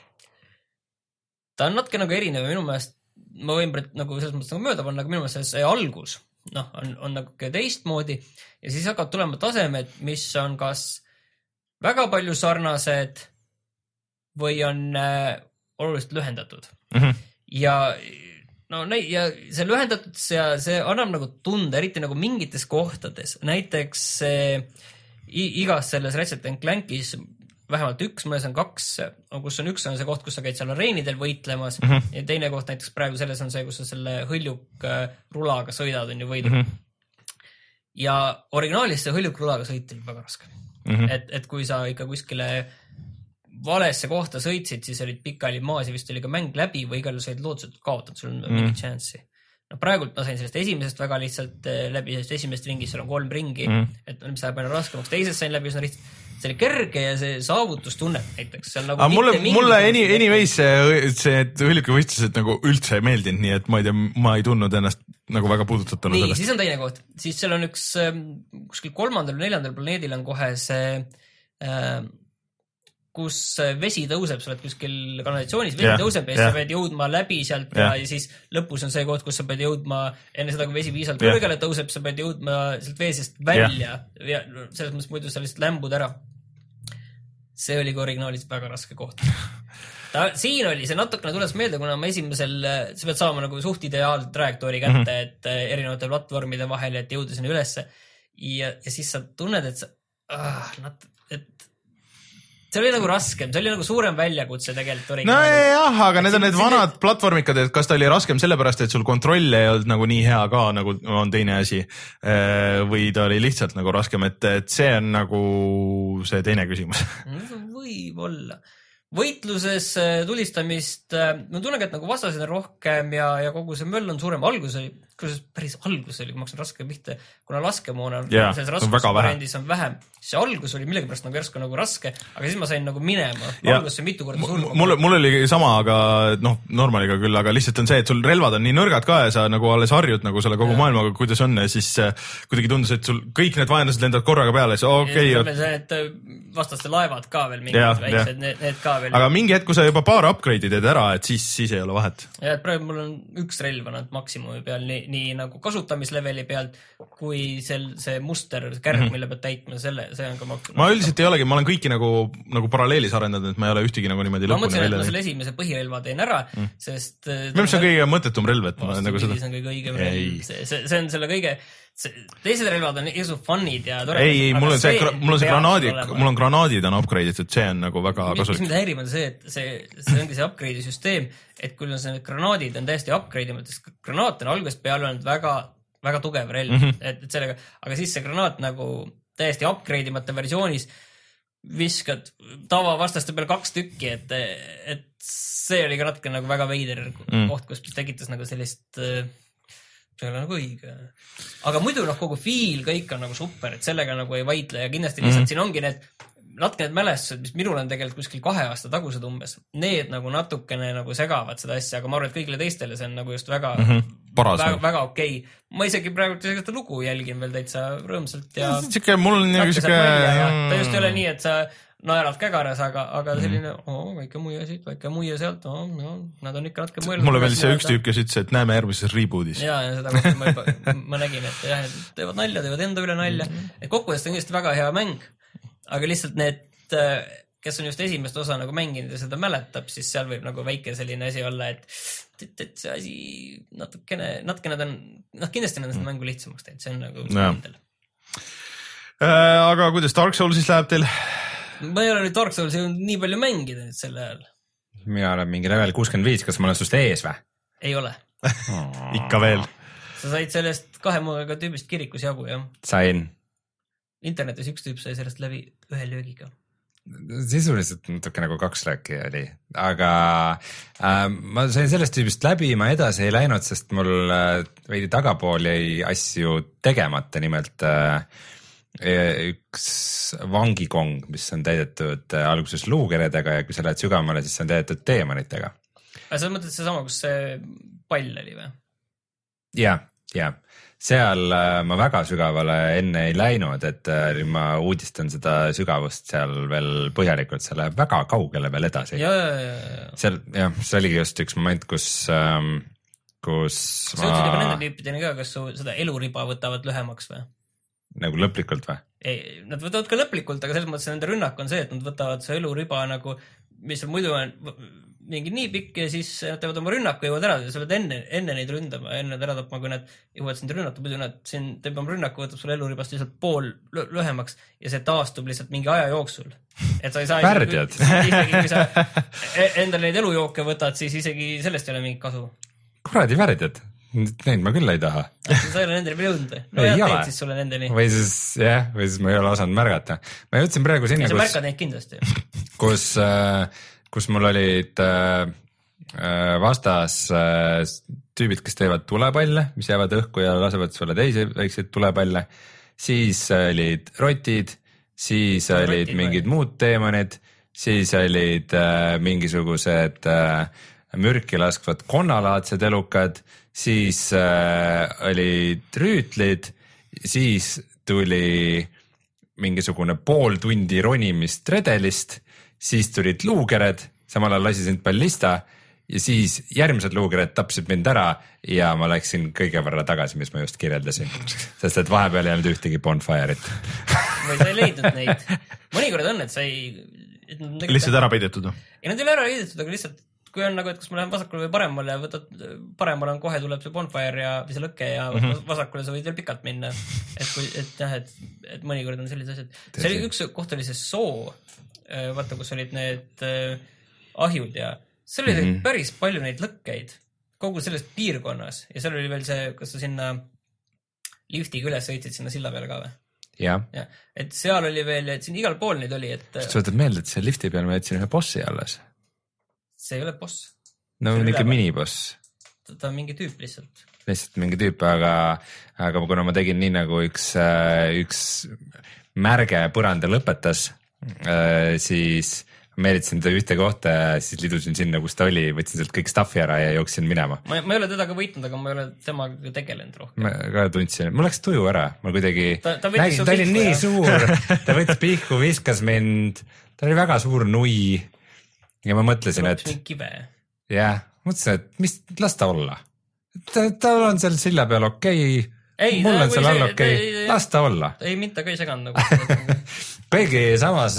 ta on natuke nagu erinev minu meelest, ma võin nagu selles mõttes nagu mööda panna, aga minu meelest see algus noh, on, on nagu teistmoodi ja siis hakkavad tulema tasemed, mis on kas väga palju sarnased või on äh, oluliselt lühendatud. Mm -hmm. Ja no ja see lühendatud ja see annab nagu tunde, eriti nagu mingites kohtades, näiteks igas selles Ratchet and Clankis vähemalt üks, mõnes on kaks, kus on üks on see koht, kus sa käid seal areenidel võitlemas mm -hmm. ja teine koht näiteks praegu selles on see, kus sa selle hõljuk rulaga sõidad, on ju võidud. Mm -hmm. Ja originaalis see hõljuk rulaga sõit oli väga raske. Mm -hmm. et, et kui sa ikka kuskile valesse kohta sõitsid, siis olid pikali maas ja vist oli ka mäng läbi või igal juhul sa olid lootuselt kaotanud, sul on mm -hmm. mingi chance'i. No praegult ma sain sellest esimesest väga lihtsalt läbi, sellest esimest ringist, seal on kolm ringi, mm -hmm. et mis läheb aina raskemaks, teisest sain läbi üsna lihtsalt. See oli kerge ja see saavutustunnet näiteks. Nagu aga mulle, mulle any, anyways see, see hõllikuvõistlused nagu üldse ei meeldinud, nii et ma ei tea, ma ei tundnud ennast nagu väga puudutatuna nii, sellest. Siis on teine koht. Siis seal on üks, kuskil kolmandal või neljandal planeedil on kohe see, kus vesi tõuseb, sa oled kuskil kanalisatsioonis, vesi yeah, tõuseb ja yeah. sa pead jõudma läbi sealt yeah. ja siis lõpus on see koht, kus sa pead jõudma enne seda, kui vesi piisavalt yeah. kõrgele tõuseb, sa pead jõudma sealt veesest välja yeah. ja selles mõttes muidu sa lihtsalt lämbud ära. See oli ka originaalis väga raske koht. Ta, siin oli see natukene tules meelde, kuna ma esimesel, sa pead saama nagu suht ideaalset trajektoori kätte, mm -hmm. et erinevate platvormide vahel, et jõuda sinna ülesse. Ja, ja siis sa tunned, et sa, ah, nat, et see oli nagu raskem, see oli nagu suurem väljakutse tegelikult originaalis. No jah, aga need on need vanad platvormikad, et kas ta oli raskem sellepärast, et sul kontroll ei olnud nagu nii hea ka, nagu on teine asi. Või ta oli lihtsalt nagu raskem, et, et see on nagu see teine küsimus. Võib olla. Võitluses tulistamist, ma tunnen, et nagu vastased on rohkem ja, ja kogu see möll on suurem. Algus oli, kuidas päris algus oli, kui ma hakkasin raske pihta, kuna laskemoona yeah, selles raskusvariandis on vähem. See algus oli millegipärast nagu järsku nagu raske, aga siis ma sain nagu minema. Algus see mitu korda sulma. Mul, mul oli sama, aga noh, normaliga küll, aga lihtsalt on see, et sul relvad on nii nõrgad ka ja sa nagu alles harjud nagu selle kogu ja. maailmaga, kuidas on ja siis kuidagi tundus, et sul kõik need vaenlased lendavad korraga peale. Okei. Okay, see, et vastaste laevad ka veel mingid väiksed, need, need ka veel. Aga mingi hetk, kui sa juba paar upgrade'i teed ära, et siis, siis ei ole vahet. Ja, et praegu mul on üks relv on maksimumi peal, nii, nii nagu kasutamisleveli pealt, kui sel, see muster, see kärg, mille pead täitma, selle, see on ka maksimum. Ma üldiselt ei olegi, ma olen kõiki nagu, nagu paralleelis arendanud, et ma ei ole ühtegi nagu niimoodi lõpuni välja. Ma mõtlesin, et ma selle esimese põhirelva teen ära, mm. sest... Minu see on kõige mõttetum relv, et ma nagu seda... See on kõige õigem relv, see, see, see on selle kõige... Teised relvad on isu fun'id ja tore. Ei, ei, mul on see, mul on see granaadid, mul on granaadid on upgrade'id, et see on nagu väga kasulik. Mis mind häirib on see, et see, see ongi see upgrade'i süsteem, et kui on see granaadid on täiesti upgrade'i mõttes, granaat on algusest peale olnud väga, väga tugev relv, mm -hmm. et, et sellega, aga siis see granaat nagu täiesti upgrade'i mõtte versioonis viskad tavavastaste peal kaks tükki, et, et see oli ka natuke nagu väga veider mm. koht, kus tekitas nagu sellist see ei ole nagu õige. Aga muidu noh, kogu feel kõik on nagu super, et sellega nagu ei vaidle ja kindlasti lihtsalt mm. siin ongi need natuke need mälestused, mis minul on tegelikult kuskil kahe aasta tagused umbes, need nagu natukene nagu segavad seda asja, aga ma arvan, et kõigile teistele see on nagu just väga mm -hmm. väga, väga okei. Okay. Ma isegi praegu seda lugu jälgin veel täitsa rõõmsalt ja siuke, mul on nagu siuke ta just ei ole nii, et sa naerad kägaras, aga, aga selline oh, väike muia siit, väike muia sealt oh, no, nad on ikka natuke mõelnud. Mulle veel see üks tüüp, kes ütles, et näeme järgmises reboot'is. Ja, ja seda kohta ma juba ma nägin, et jah, teevad nalja, teevad enda üle nalja. Et kokkuvõttes on kindlasti väga hea mäng, aga lihtsalt need, kes on just esimest osa nagu mänginud ja seda mäletab, siis seal võib nagu väike selline asi olla, et, et, et see asi natukene, natukene ta on, noh kindlasti on seda mängu lihtsamaks teinud, see on nagu kindel. Äh, aga kuidas Dark Souls siis läheb teil? Ma ei ole nüüd Dark Souls jõudnud nii palju mängida nüüd selle ajal. Mina olen mingi level kuuskümmend viis, kas ma olen sust ees või? Ei ole. Ikka veel. Sa said sellest kahe muuga tüübist kirikus jagu, jah? Sain. Internetis üks tüüp sai sellest läbi ühe löögiga. Sisuliselt natuke nagu kaks lööki oli, aga äh, ma sain sellest tüübist läbi, ma edasi ei läinud, sest mul äh, veidi tagapool jäi asju tegemata, nimelt äh, üks vangikong, mis on täidetud alguses luukeredega ja kui sa lähed sügavamale, siis see on täidetud teemanitega. Aga sa mõtled see sama, kus see pall oli või? Jah, jah. Seal ma väga sügavale enne ei läinud, et ma uudistan seda sügavust seal veel põhjalikult, see läheb väga kaugele veel edasi. Ja, ja, ja, ja. Seal, jah, see oligi just üks moment, kus, kus sa ma... ütlesid juba nende tüüpideni ka, kas su seda eluriba võtavad lühemaks või? Nagu lõplikult või? Ei, nad võtavad ka lõplikult, aga selles mõttes nende rünnak on see, et nad võtavad see eluriba nagu, mis muidu on mingi nii pikk ja siis nad teevad oma rünnaku ja jõuavad ära ja sa oled enne, enne neid ründama, enne nad ära tapma, kui nad jõuavad sind rünnata, muidu nad siin teeb oma rünnaku, võtab sulle eluribast lihtsalt pool lühemaks ja see taastub lihtsalt mingi aja jooksul. Et sa ei saa Värdjad. isegi, kui sa endale neid elujooke võtad, siis isegi sellest ei ole mingit kasu. Kuradi värdjad. Neid ma küll ei taha. Sa ei ole nendeni veel jõudnud. No ei jah, teed siis sulle nendeni. Või siis, jah, või siis ma ei ole osanud märgata. Ma jõudsin praegu sinna, kus... Sa märkad neid kindlasti. Kus, kus mul olid vastas tüübid, kes teevad tulepalle, mis jäävad õhku ja lasevad sulle teisi väikseid tulepalle. Siis olid rotid, siis no, olid mingid või? Muud teemonid, siis olid mingisugused mürki laskvad konnalaadsed elukad, siis äh, olid rüütlid, siis tuli mingisugune pool tundi ronimist redelist, siis tulid luukered, samal ajal lasi sind ballista ja siis järgmised luukered tapsid mind ära ja ma läksin kõige võrra tagasi, mis ma just kirjeldasin, sest et vahepeal ei olnud ühtegi bonfire'it. Või sa ei leidnud neid. Mõnikord on, et sa ei... Et lihtsalt ära peidetud? Ei, nad ei ole ära peidetud, aga lihtsalt kui on nagu, et kas ma lähen vasakule või paremale ja võtad paremale on kohe tuleb see bonfire ja või see lõkke ja mm-hmm. vasakule sa võid veel pikalt minna. Et kui, et jah, et, et mõnikord on sellised asjad. See oli üks koht oli see soo, vaata, kus olid need äh, ahjud ja seal oli mm-hmm. päris palju neid lõkkeid kogu selles piirkonnas ja seal oli veel see, kas sa sinna liftiga üles sõitsid sinna silla peale ka või? Ja. Ja, et seal oli veel, et siin igal pool neid oli, et... Just võtad meelde, et see lifti peal ma jätsin ühe bossi alles. See ei ole boss. No on ikka miniboss. Ta, ta on mingi tüüp lihtsalt. Lihtsalt mingi tüüp, aga, aga kuna ma tegin nii nagu üks, üks märge põranda lõpetas, siis meelitasin ta ühte kohta ja siis lidusin sinna, kus ta oli, võtsin sealt kõik stuffi ära ja jooksin minema. Ma, ma ei ole teda ka võitnud, aga ma ei ole temaga tegelenud rohkem. Ma ka tundsin, mul läks tuju ära, ma kuidagi ta, ta, nägin, ta oli nii ja. Suur, ta võttis pihku, viskas mind, ta oli väga suur nui. Ja ma mõtlesin, et... Kive. jah, mõtlesin, et mis, las ta olla. Ta, tal on seal silla peal okei, okay. Mul on seal all okei, okay. Las ta olla. Ei, mitte ka ei seganud nagu. Kõigi samas,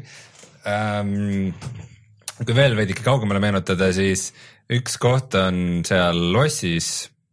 ähm, kui veel veidike kaugemale meenutada, siis üks koht on seal lossis,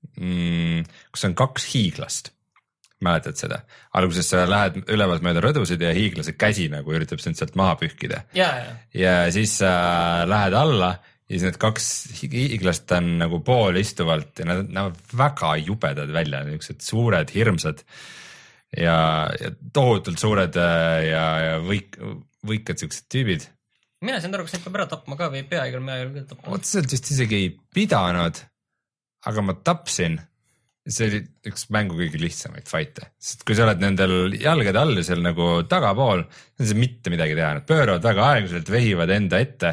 mm, kus on kaks hiiglast. Mäletad seda? Alguses sa lähed ülevalt mööda rõdusid ja hiiglased käsi nagu üritab sind sealt maha pühkida. Ja, ja. ja siis sa lähed alla ja siis need kaks hiiglast on nagu pool istuvalt ja nad näevad väga jubedad välja, niisugused suured, hirmsad ja, ja tohutult suured ja, ja võik, võikad siuksed tüübid. Mina sain aru, kas neid peab ära tapma ka või ei pea igal mea küll tapma? Otseselt vist isegi ei pidanud, aga ma tapsin. See oli üks mängu kõige lihtsamaid fight'e, sest kui sa oled nendel jalgade all seal nagu tagapool, siis mitte midagi teha, nad pööravad väga aeglaselt, vehivad enda ette.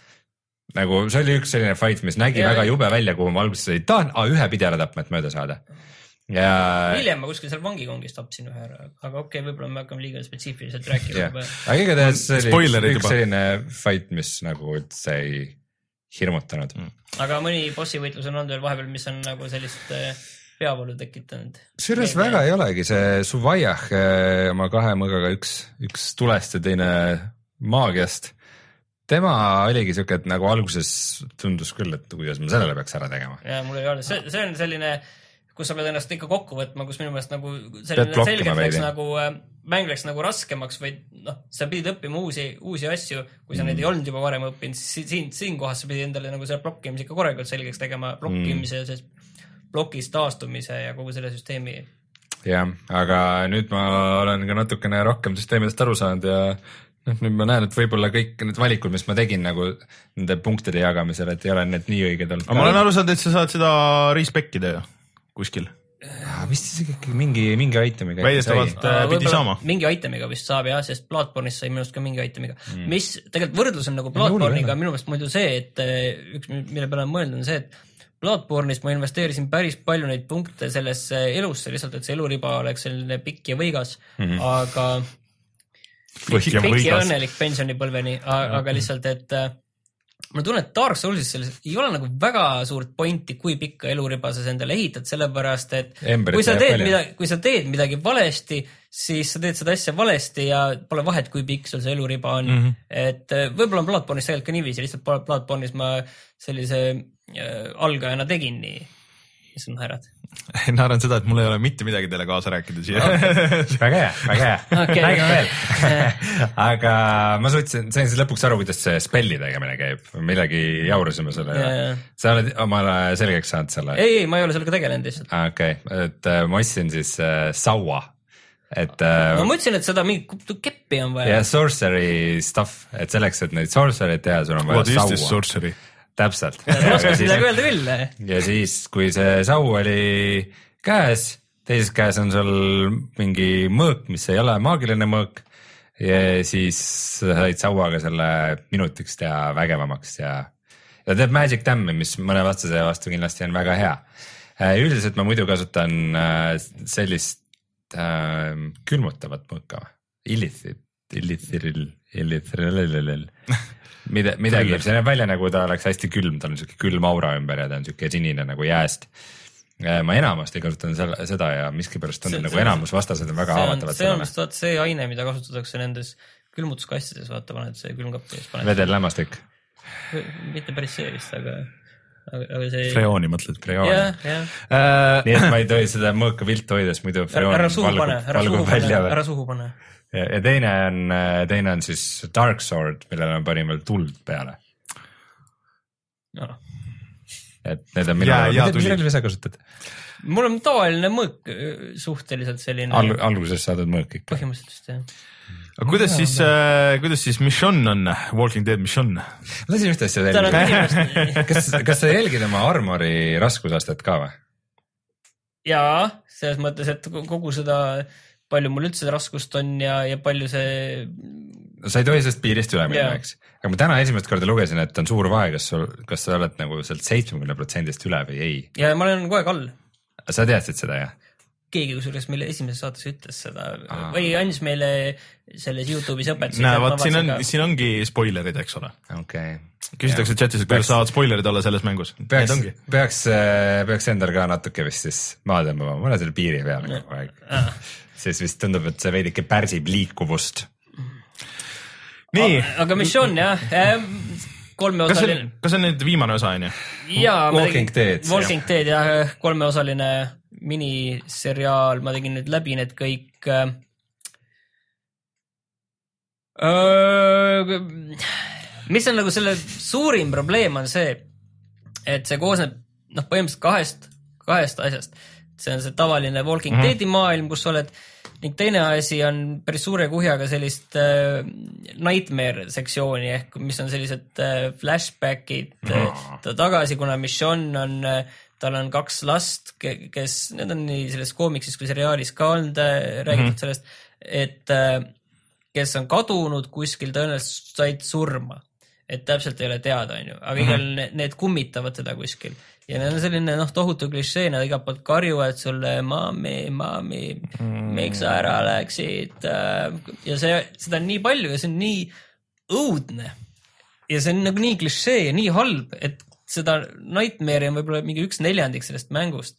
Nagu see oli üks selline fight, mis nägi ja, väga jube välja, kuhu ma alguses oli, tahan ah, ühe pidi ära tapma, et mööda saada. Ja... hiljem ma kuskil seal vangikongis tapsin ühe ära, aga okei, okay, võib-olla me hakkame liiga spetsiifiliselt rääkima. Aga igatahes see oli üks selline fight, mis nagu üldse ei hirmutanud. Mm. Aga mõni bossi võitlus on olnud veel vahepeal, mis on nagu sellist... peavalu tekitanud. Selles väga ei olegi see Suvajah oma kahe mõõgaga üks, üks tulest ja teine maagiast. Tema oligi siuke, et nagu alguses tundus küll, et kuidas ma sellele peaks ära tegema. Ja mul ei ole, see, see on selline, kus sa pead ennast ikka kokku võtma, kus minu meelest nagu selline selgelt läks nagu, mäng läks nagu raskemaks või noh, sa pidid õppima uusi, uusi asju, kui sa mm. neid ei olnud juba varem õppinud, siis siin, siin kohas sa pidid endale nagu selle blokkimise ikka korralikult selgeks tegema, blokkimise mm. ja blokis taastumise ja kogu selle süsteemi. jah, aga nüüd ma olen ka natukene rohkem süsteemidest aru saanud ja noh, nüüd ma näen, et võib-olla kõik need valikud, mis ma tegin nagu nende punktide jagamisel, et ei ole need nii õiged olnud. aga ma olen aru saanud, et sa saad seda respectida ju kuskil. Vist isegi mingi, mingi itemiga. Väidestavalt äh, pidi saama. Mingi itemiga vist saab jah, sest Bloodborne'is sai minust ka mingi itemiga. Mm. Mis tegelikult võrdlus on nagu Bloodborne'iga minu meelest muidu see, et üks, mille peale on mõelnud on see, et Bloodborne'is ma investeerisin päris palju neid punkte sellesse elusse, lihtsalt, et see eluriba oleks selline pikk ja võigas, mm-hmm. aga pikk ja õnnelik pensionipõlveni, aga lihtsalt, et ma tunnen, et Dark Soulsis selles ei ole nagu väga suurt pointi, kui pikka eluriba sa endale ehitad, sellepärast et Emberit kui sa, teed midagi, kui sa teed midagi valesti, siis sa teed seda asja valesti ja pole vahet, kui pikk sul see eluriba on. Mm-hmm. Et võib-olla on Bloodborne'is tegelikult ka niiviisi, lihtsalt Bloodborne'is ma sellise äh, algajana tegin nii. Mis on naerad? Ma arvan seda, et mul ei ole mitte midagi teile kaasa rääkida siia. väga hea, väga hea. Okay. Räägime veel. Aga ma suutsin, sain siis lõpuks aru, kuidas see spelli tegemine käib. Millegi jaurasime selle. Yeah. Sa oled omale selgeks saanud selle? Ei, ei, ma ei ole sellega tegelenud lihtsalt. Okei, okay. Et äh, ma ostsin siis äh, saua. Et, äh, ma mõtlesin, et seda mingi keppi on vaja. Ja sorcery stuff, et selleks, et neid sorcery'd teha, sul on vaja What saua. What is this sorcery? Täpselt. Raskas midagi öelda küll. Ja siis, kui see sau oli käes, teises käes on sul mingi mõõk, mis ei ole maagiline mõõk ja siis said sauaga selle minutiks teha vägevamaks ja, ja teeb magic dam'i, mis mõne vastase vastu kindlasti on väga hea. Üldiselt ma muidu kasutan sellist äh, külmutavat mõõka. Illithid, illithiril, illithiril. Mida, midagi, see näeb välja nagu ta oleks hästi külm, ta on siuke külm aura ümber ja ta on siuke sinine nagu jääst. Ma enamasti kasutan selle, seda ja miskipärast on see, nagu see, enamus vastased on väga haavatavad. See on vist see aine, mida kasutatakse nendes külmutuskastides, vaata paned see külmkappi. Vedel lämmastik. Mitte päris see vist, aga, aga see... Freooni mõtled. Freooni. Ja, ja. Uh, Nii et ma ei tohi seda mõõka viltu hoides, muidu freoon valgub, valgub välja. Ära suhu pane. Ja, ja teine on, teine on siis Dark Sword, millele ma panin veel tuld peale. No. Et need on minu... Mis relvi sa kasutad? Mul on tavaline mõõk suhteliselt selline... Al alguses saadud mõõk ikka. Põhimõtteliselt, jah. Aga kuidas siis, äh, kuidas siis mission on? Walking Dead mission? Ma tasin ühte asja selline. kas, kas sa jälgid oma armori raskusastet ka või? Jaa, selles mõttes, et kogu seda... palju mul üldse raskust on ja, ja palju see... Sa ei tohi sellest piirist üle minna, eks. Aga ma täna esimest korda lugesin, et on suur vahe, kas, sul, kas sa oled nagu sealt seitsekümmend protsendist üle või ei. Ja ma olen kogu aeg all. Sa teadsid seda, jah? Keegi kusjuures meile esimeses saates ütles seda Aa. või andis meile selles YouTube'is õpetusi. Näe, vaat siin, on, siin ongi spoilerid, eks ole. Okay. Küsitakse chatis, et kuidas saavad spoilerid olla selles mängus. Peaks, peaks, peaks endal ka natuke vist siis maa tõmbama, ma olen selle piiri peal kogu aeg. Siis vist tundub, et see veidike pärsib liikuvust. Nii. Aga missioon, jah. Kolmeosaline. Kas on nüüd viimane osa, on ju? Jaa. Walking Dead. Walking Dead, jah. Kolmeosaline miniseriaal. Ma tegin nüüd läbi need kõik. Mis on nagu selle suurim probleem on see, et see koosneb noh, põhimõtteliselt kahest, kahest asjast. See on see tavaline Walking mm-hmm. Deadi maailm, kus oled, ning teine asi on päris suure kuhjaga sellist äh, nightmare sektsiooni, ehk mis on sellised äh, flashbackid mm-hmm. äh, tagasi, kuna mission on, äh, tal on kaks last, kes, need on nii selles koomiksis kui seriaalis ka olnud äh, räägitud mm-hmm. sellest, et äh, kes on kadunud kuskil, tõenäoliselt said surma. Et täpselt ei ole teada, on ju. Aga mm-hmm. igal need, need kummitavad seda kuskil. Ja need on selline noh, tohutu klišee, nad igalt poolt karjuvad sulle mami, mami, mm. miks sa ära läksid. Ja see, seda on nii palju ja see on nii õudne. Ja see on nagu nii klišee ja nii halb, et seda Nightmare'i on võib-olla mingi üks neljandik sellest mängust.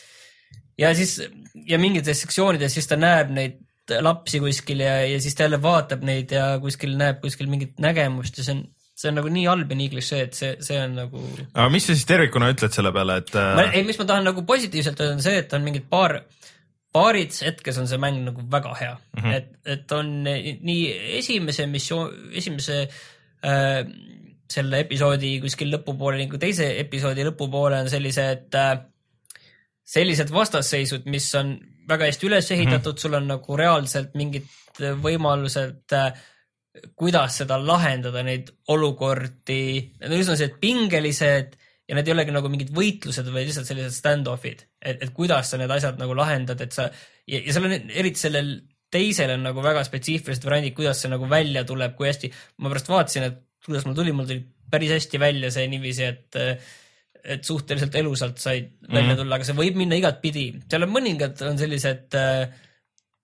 Ja siis, ja mingites sektsioonides siis ta näeb neid lapsi kuskil ja, ja siis ta jälle vaatab neid ja kuskil näeb kuskil mingit nägemust ja see on see on nagu nii halb ja nii klišee, et see, see on nagu... Aga mis sa siis tervikuna ütled selle peale, et... Ma, ei, mis ma tahan nagu positiivselt öelda on see, et on mingid paar, paarid hetkes on see mäng nagu väga hea. Mm-hmm. Et, et on nii esimese missioon, esimese äh, selle episoodi kuskil lõpupoole, nagu teise episoodi lõpupoole on sellised, äh, sellised vastasseisud, mis on väga hästi üles ehitatud, mm-hmm. sul on nagu reaalselt mingid võimalused äh, kuidas seda lahendada, neid olukordi, need on üsna sellised pingelised ja need ei olegi nagu mingid võitlused või lihtsalt sellised stand-offid, et, et kuidas sa need asjad nagu lahendad, et sa, ja, ja seal on eriti sellel teisel on nagu väga spetsiifilised variandid, kuidas see nagu välja tuleb, kui hästi, ma pärast vaatasin, et kuidas mul tuli, mul tuli päris hästi välja see niiviisi, et, et suhteliselt elusalt said mm-hmm. välja tulla, aga see võib minna igat pidi. Seal on mõningad on sellised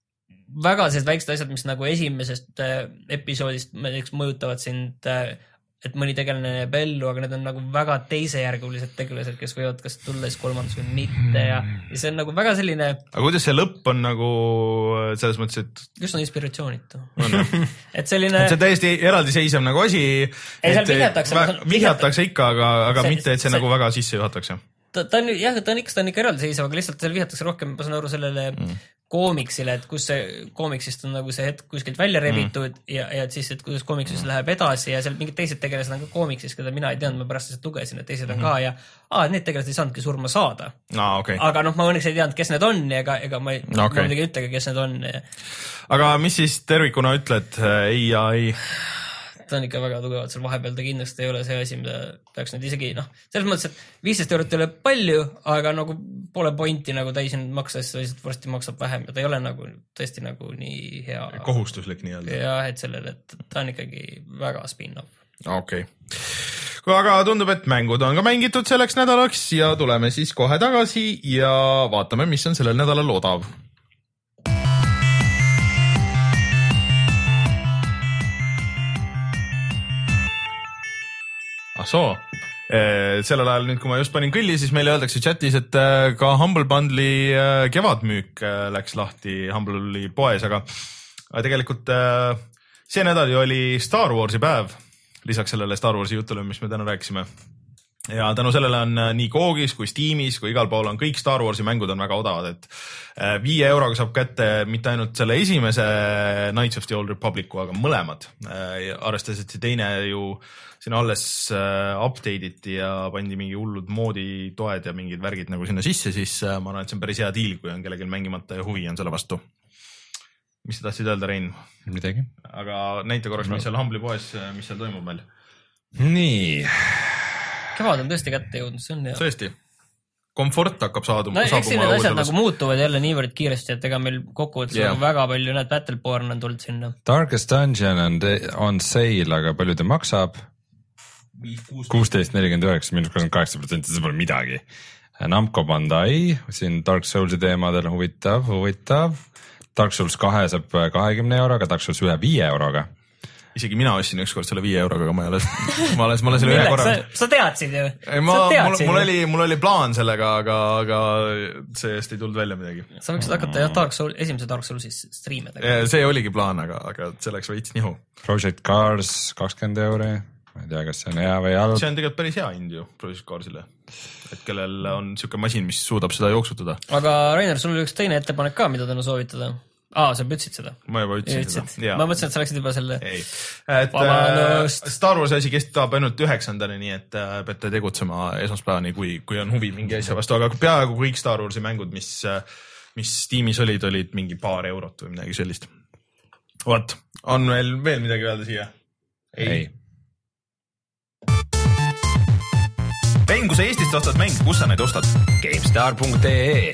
väga sellised väiksed asjad, mis nagu esimesest äh, episoodist mõjutavad sind äh, et mõni tegelane jääb ellu, aga need on nagu väga teisejärgulised tegelased, kes võivad kas tulla siis kolmandas või mitte ja, ja see on nagu väga selline. Aga kuidas see lõpp on nagu selles mõttes, et just on inspiratsioonitu. et selline. Et see täiesti eraldiseisev nagu asi. Ei, seal vihjatakse. Vihjatakse ikka, aga, aga see, mitte, et see, see nagu väga sisse juhatakse. Ta, ta on, jah, ta on ikka, ta on ikka eraldiseisev, aga lihtsalt seal vihjatakse rohkem, ma saan aru sellele mm. koomiksile, et kus see koomiksist on nagu see hetk kuskilt välja rebitud mm. ja, ja et siis, et kuidas koomiksist mm. läheb edasi ja seal mingid teised tegelased on ka koomiksis, keda mina ei teadnud, ma pärast lihtsalt lugesin, et teised on mm. ka ja aa, need tegelased ei saanudki surma saada. Ah, okay. Aga noh, ma õnneks ei teadnud, kes need on ja ega, ega ma ei, okay. ma midagi ei ütlegi, kes need on. Ja. Aga mis siis tervikuna ütled ei ja ei? Ta on ikka väga tugevalt seal vahepeal, ta kindlasti ei ole see asi, mida peaks nüüd isegi, noh, selles mõttes, et viisteist eurot ei ole palju, aga nagu pole pointi nagu täis nüüd maksa, sest lihtsalt varsti maksab vähem ja ta ei ole nagu tõesti nagu nii hea. Kohustuslik nii-öelda. Jah, et sellele, et ta on ikkagi väga spin-off. Okei. Okay. Aga tundub, et mängud on ka mängitud selleks nädalaks ja tuleme siis kohe tagasi ja vaatame, mis on sellel nädalal odav. Ahsoo, sellel ajal nüüd, kui ma just panin kõlli, siis meile öeldakse chatis, et ka Humble Bundle'i kevadmüük läks lahti Humble'i poes, aga tegelikult see nädal ju oli Star Warsi päev, lisaks sellele Star Warsi jutule, mis me täna rääkisime. Ja tänu sellele on nii Googis kui Steamis kui igal pool on kõik Star Warsi mängud on väga odavad, et viie euroga saab kätte mitte ainult selle esimese Knights of the Old Republicu, aga mõlemad. Arvestades, et see teine ju sinna alles update iti ja pandi mingi hullud moodi toed ja mingid värgid nagu sinna sisse, siis ma arvan, et see on päris hea diil, kui on kellelgi mängimata ja huvi on selle vastu. Mis sa tahtsid öelda, Rein? Midagi. Aga näita korraks, mis seal Humble'i poes, mis seal toimub meil. Nii. Kevad on tõesti kätte jõudnud, see on hea. Tõesti. Komfort hakkab saaduma. No eks siin need asjad nagu muutuvad jälle niivõrd kiiresti, et ega meil kokkuvõttes yeah. nagu väga palju, näed, Battleborn on tulnud sinna. Darkest Dungeon on, on sale, aga palju ta maksab? kuusteist nelikümmend üheksa miinus kakskümmend kaheksa protsenti, see pole midagi. Namco Bandai, siin Dark Soulsi teemadel huvitav, huvitav. Dark Souls kahe saab kahekümne euroga, Dark Souls ühe viie euroga. Isegi mina ostsin ükskord selle viie euroga, aga ma ei ole, ma olen, ma olen selle ühe korra. Sa, sa teadsid ju. Ma, mul, mul, oli, mul oli plaan sellega, aga, aga seest ei tulnud välja midagi. Sa võiksid hakata jah, Dark Souls, esimese Dark Soulsis streame tegema. See oligi plaan, aga, aga see läks veits nihu. Project Cars kakskümmend euri. Ma ei tea, kas see on hea või halb. See on tegelikult päris hea hind ju Project Carsile, et kellel on siuke masin, mis suudab seda jooksutada. Aga Rainer, sul oli üks teine ettepanek ka, mida täna soovitada. Aa, sa ütlesid seda? Ma juba ütlesin seda. Ja. Ma mõtlesin, et sa läksid juba selle. Ei. Et Vabanust. Star Wars asi kestab ainult üheksandani, nii et peate tegutsema esmaspäevani, kui, kui on huvi mingi asja vastu, aga peaaegu kõik Star Warsi mängud, mis, mis Steamis olid, olid mingi paar eurot või midagi sellist. What? On veel, veel midagi öelda siia? Ei. Ei. Rein, kui sa Eestist ostad mäng, kus sa neid ostad? GameStar punkt ee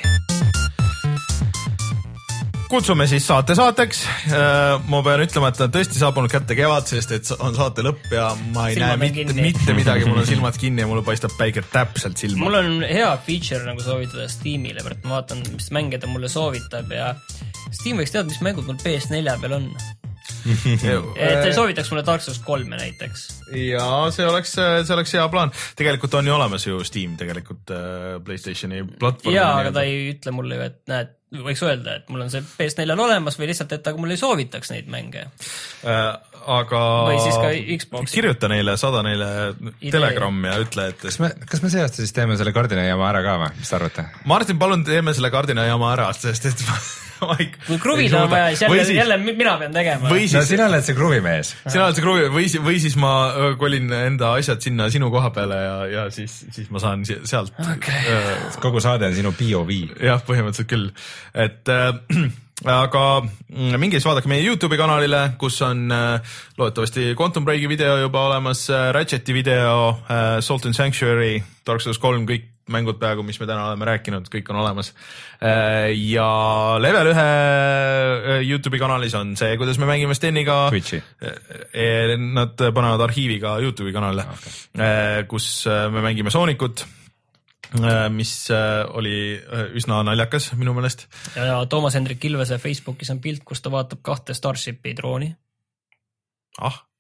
Kutsume siis saate saateks. Ma pean ütlema, et on tõesti saabunud kätte kevad, sest et on saate lõpp ja ma ei Silmad näe mitte, mitte midagi. Mul on silmad kinni ja mulle paistab päike täpselt silma. Mul on hea feature nagu soovitada Steamile, et ma vaatan, mis mänge ta mulle soovitab ja Steam võiks teada, mis mängud mul P S neli peal on. Et soovitaks mulle Dark Souls kolme näiteks. Ja see oleks, see oleks hea plaan. Tegelikult on ju olemas ju Steam tegelikult PlayStationi platvorm. Jaa, aga ta ei ütle mulle ju, et näed, võiks öelda, et mul on see P S neli olemas või lihtsalt, et aga mul ei soovitaks neid mänge. Äh, aga või siis ka Xbox. Kirjuta neile, saada neile Idee. Telegram ja ütle, et kas me, kas me see aasta siis teeme selle kardinajama ära ka või? Mis te arvate? Martin, palun teeme selle kardinajama ära, sest et kui kruvida on vaja, siis jälle, siis, jälle mina pean tegema. Siis, no sina oled see kruvimees. Sina oled see kruvi, või, või siis ma kolin enda asjad sinna sinu koha peale ja, ja siis, siis ma saan sealt. Okay. Äh, kogu saade on sinu P O V. Jah, põhimõtteliselt küll. Et äh, aga mingi siis vaadake meie YouTube'i kanalile, kus on äh, loodetavasti Quantum Breaki video juba olemas, äh, Ratcheti video, äh, Salt and Sanctuary, Dark Souls kolm, kõik mängud peaaegu, mis me täna oleme rääkinud, kõik on olemas. Ja Level ühe YouTube'i kanalis on see, kuidas me mängime Steniga. Twitchi. Nad panevad arhiiviga YouTube'i kanalile, okay. Kus me mängime Soonikut, mis oli üsna naljakas minu meelest. Ja, ja Toomas Hendrik Ilvese Facebookis on pilt, kus ta vaatab kahte Starshipi drooni. Ah.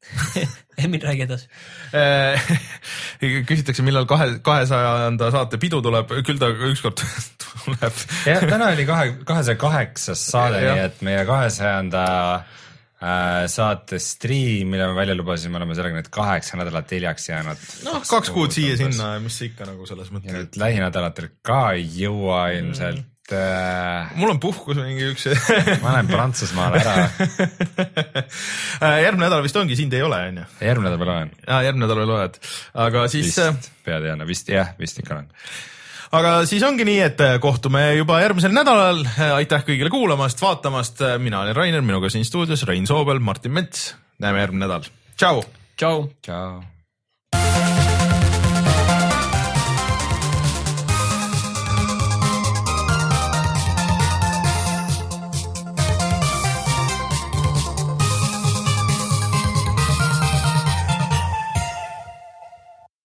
Emin, räägi edasi. Küsitakse, millal kahe, kahesajanda saate pidu tuleb, küll ta ükskord tuleb. Ja, täna oli kahe, kahesaja kaheksas saade, nii et meie kahesajanda äh, saate stream, mille me välja lubasime, oleme sellega nüüd kaheksa nädalat hiljaks jäänud. Noh, kaks kuud siia sinna, mis ikka nagu selles mõttes. Ja nüüd lähinädalatel ka ei jõua ilmselt. Mm. Mul on puhkus mingi üks ma olen Prantsusmaal ära. Järgmine nädal vist ongi, sind ei ole, on ju? Järgmine nädal veel olen. Ja, järgmine nädal veel oled. Aga siis... Vist, peateana, vist, jah, vist ikka olen. Aga siis ongi nii, et kohtume juba järgmisel nädalal. Aitäh kõigile kuulamast, vaatamast. Mina olen Rainer, minuga siin stuudios Rein Soobel, Martin Mets. Näeme järgmine nädal. Tšau! Tšau! Tšau!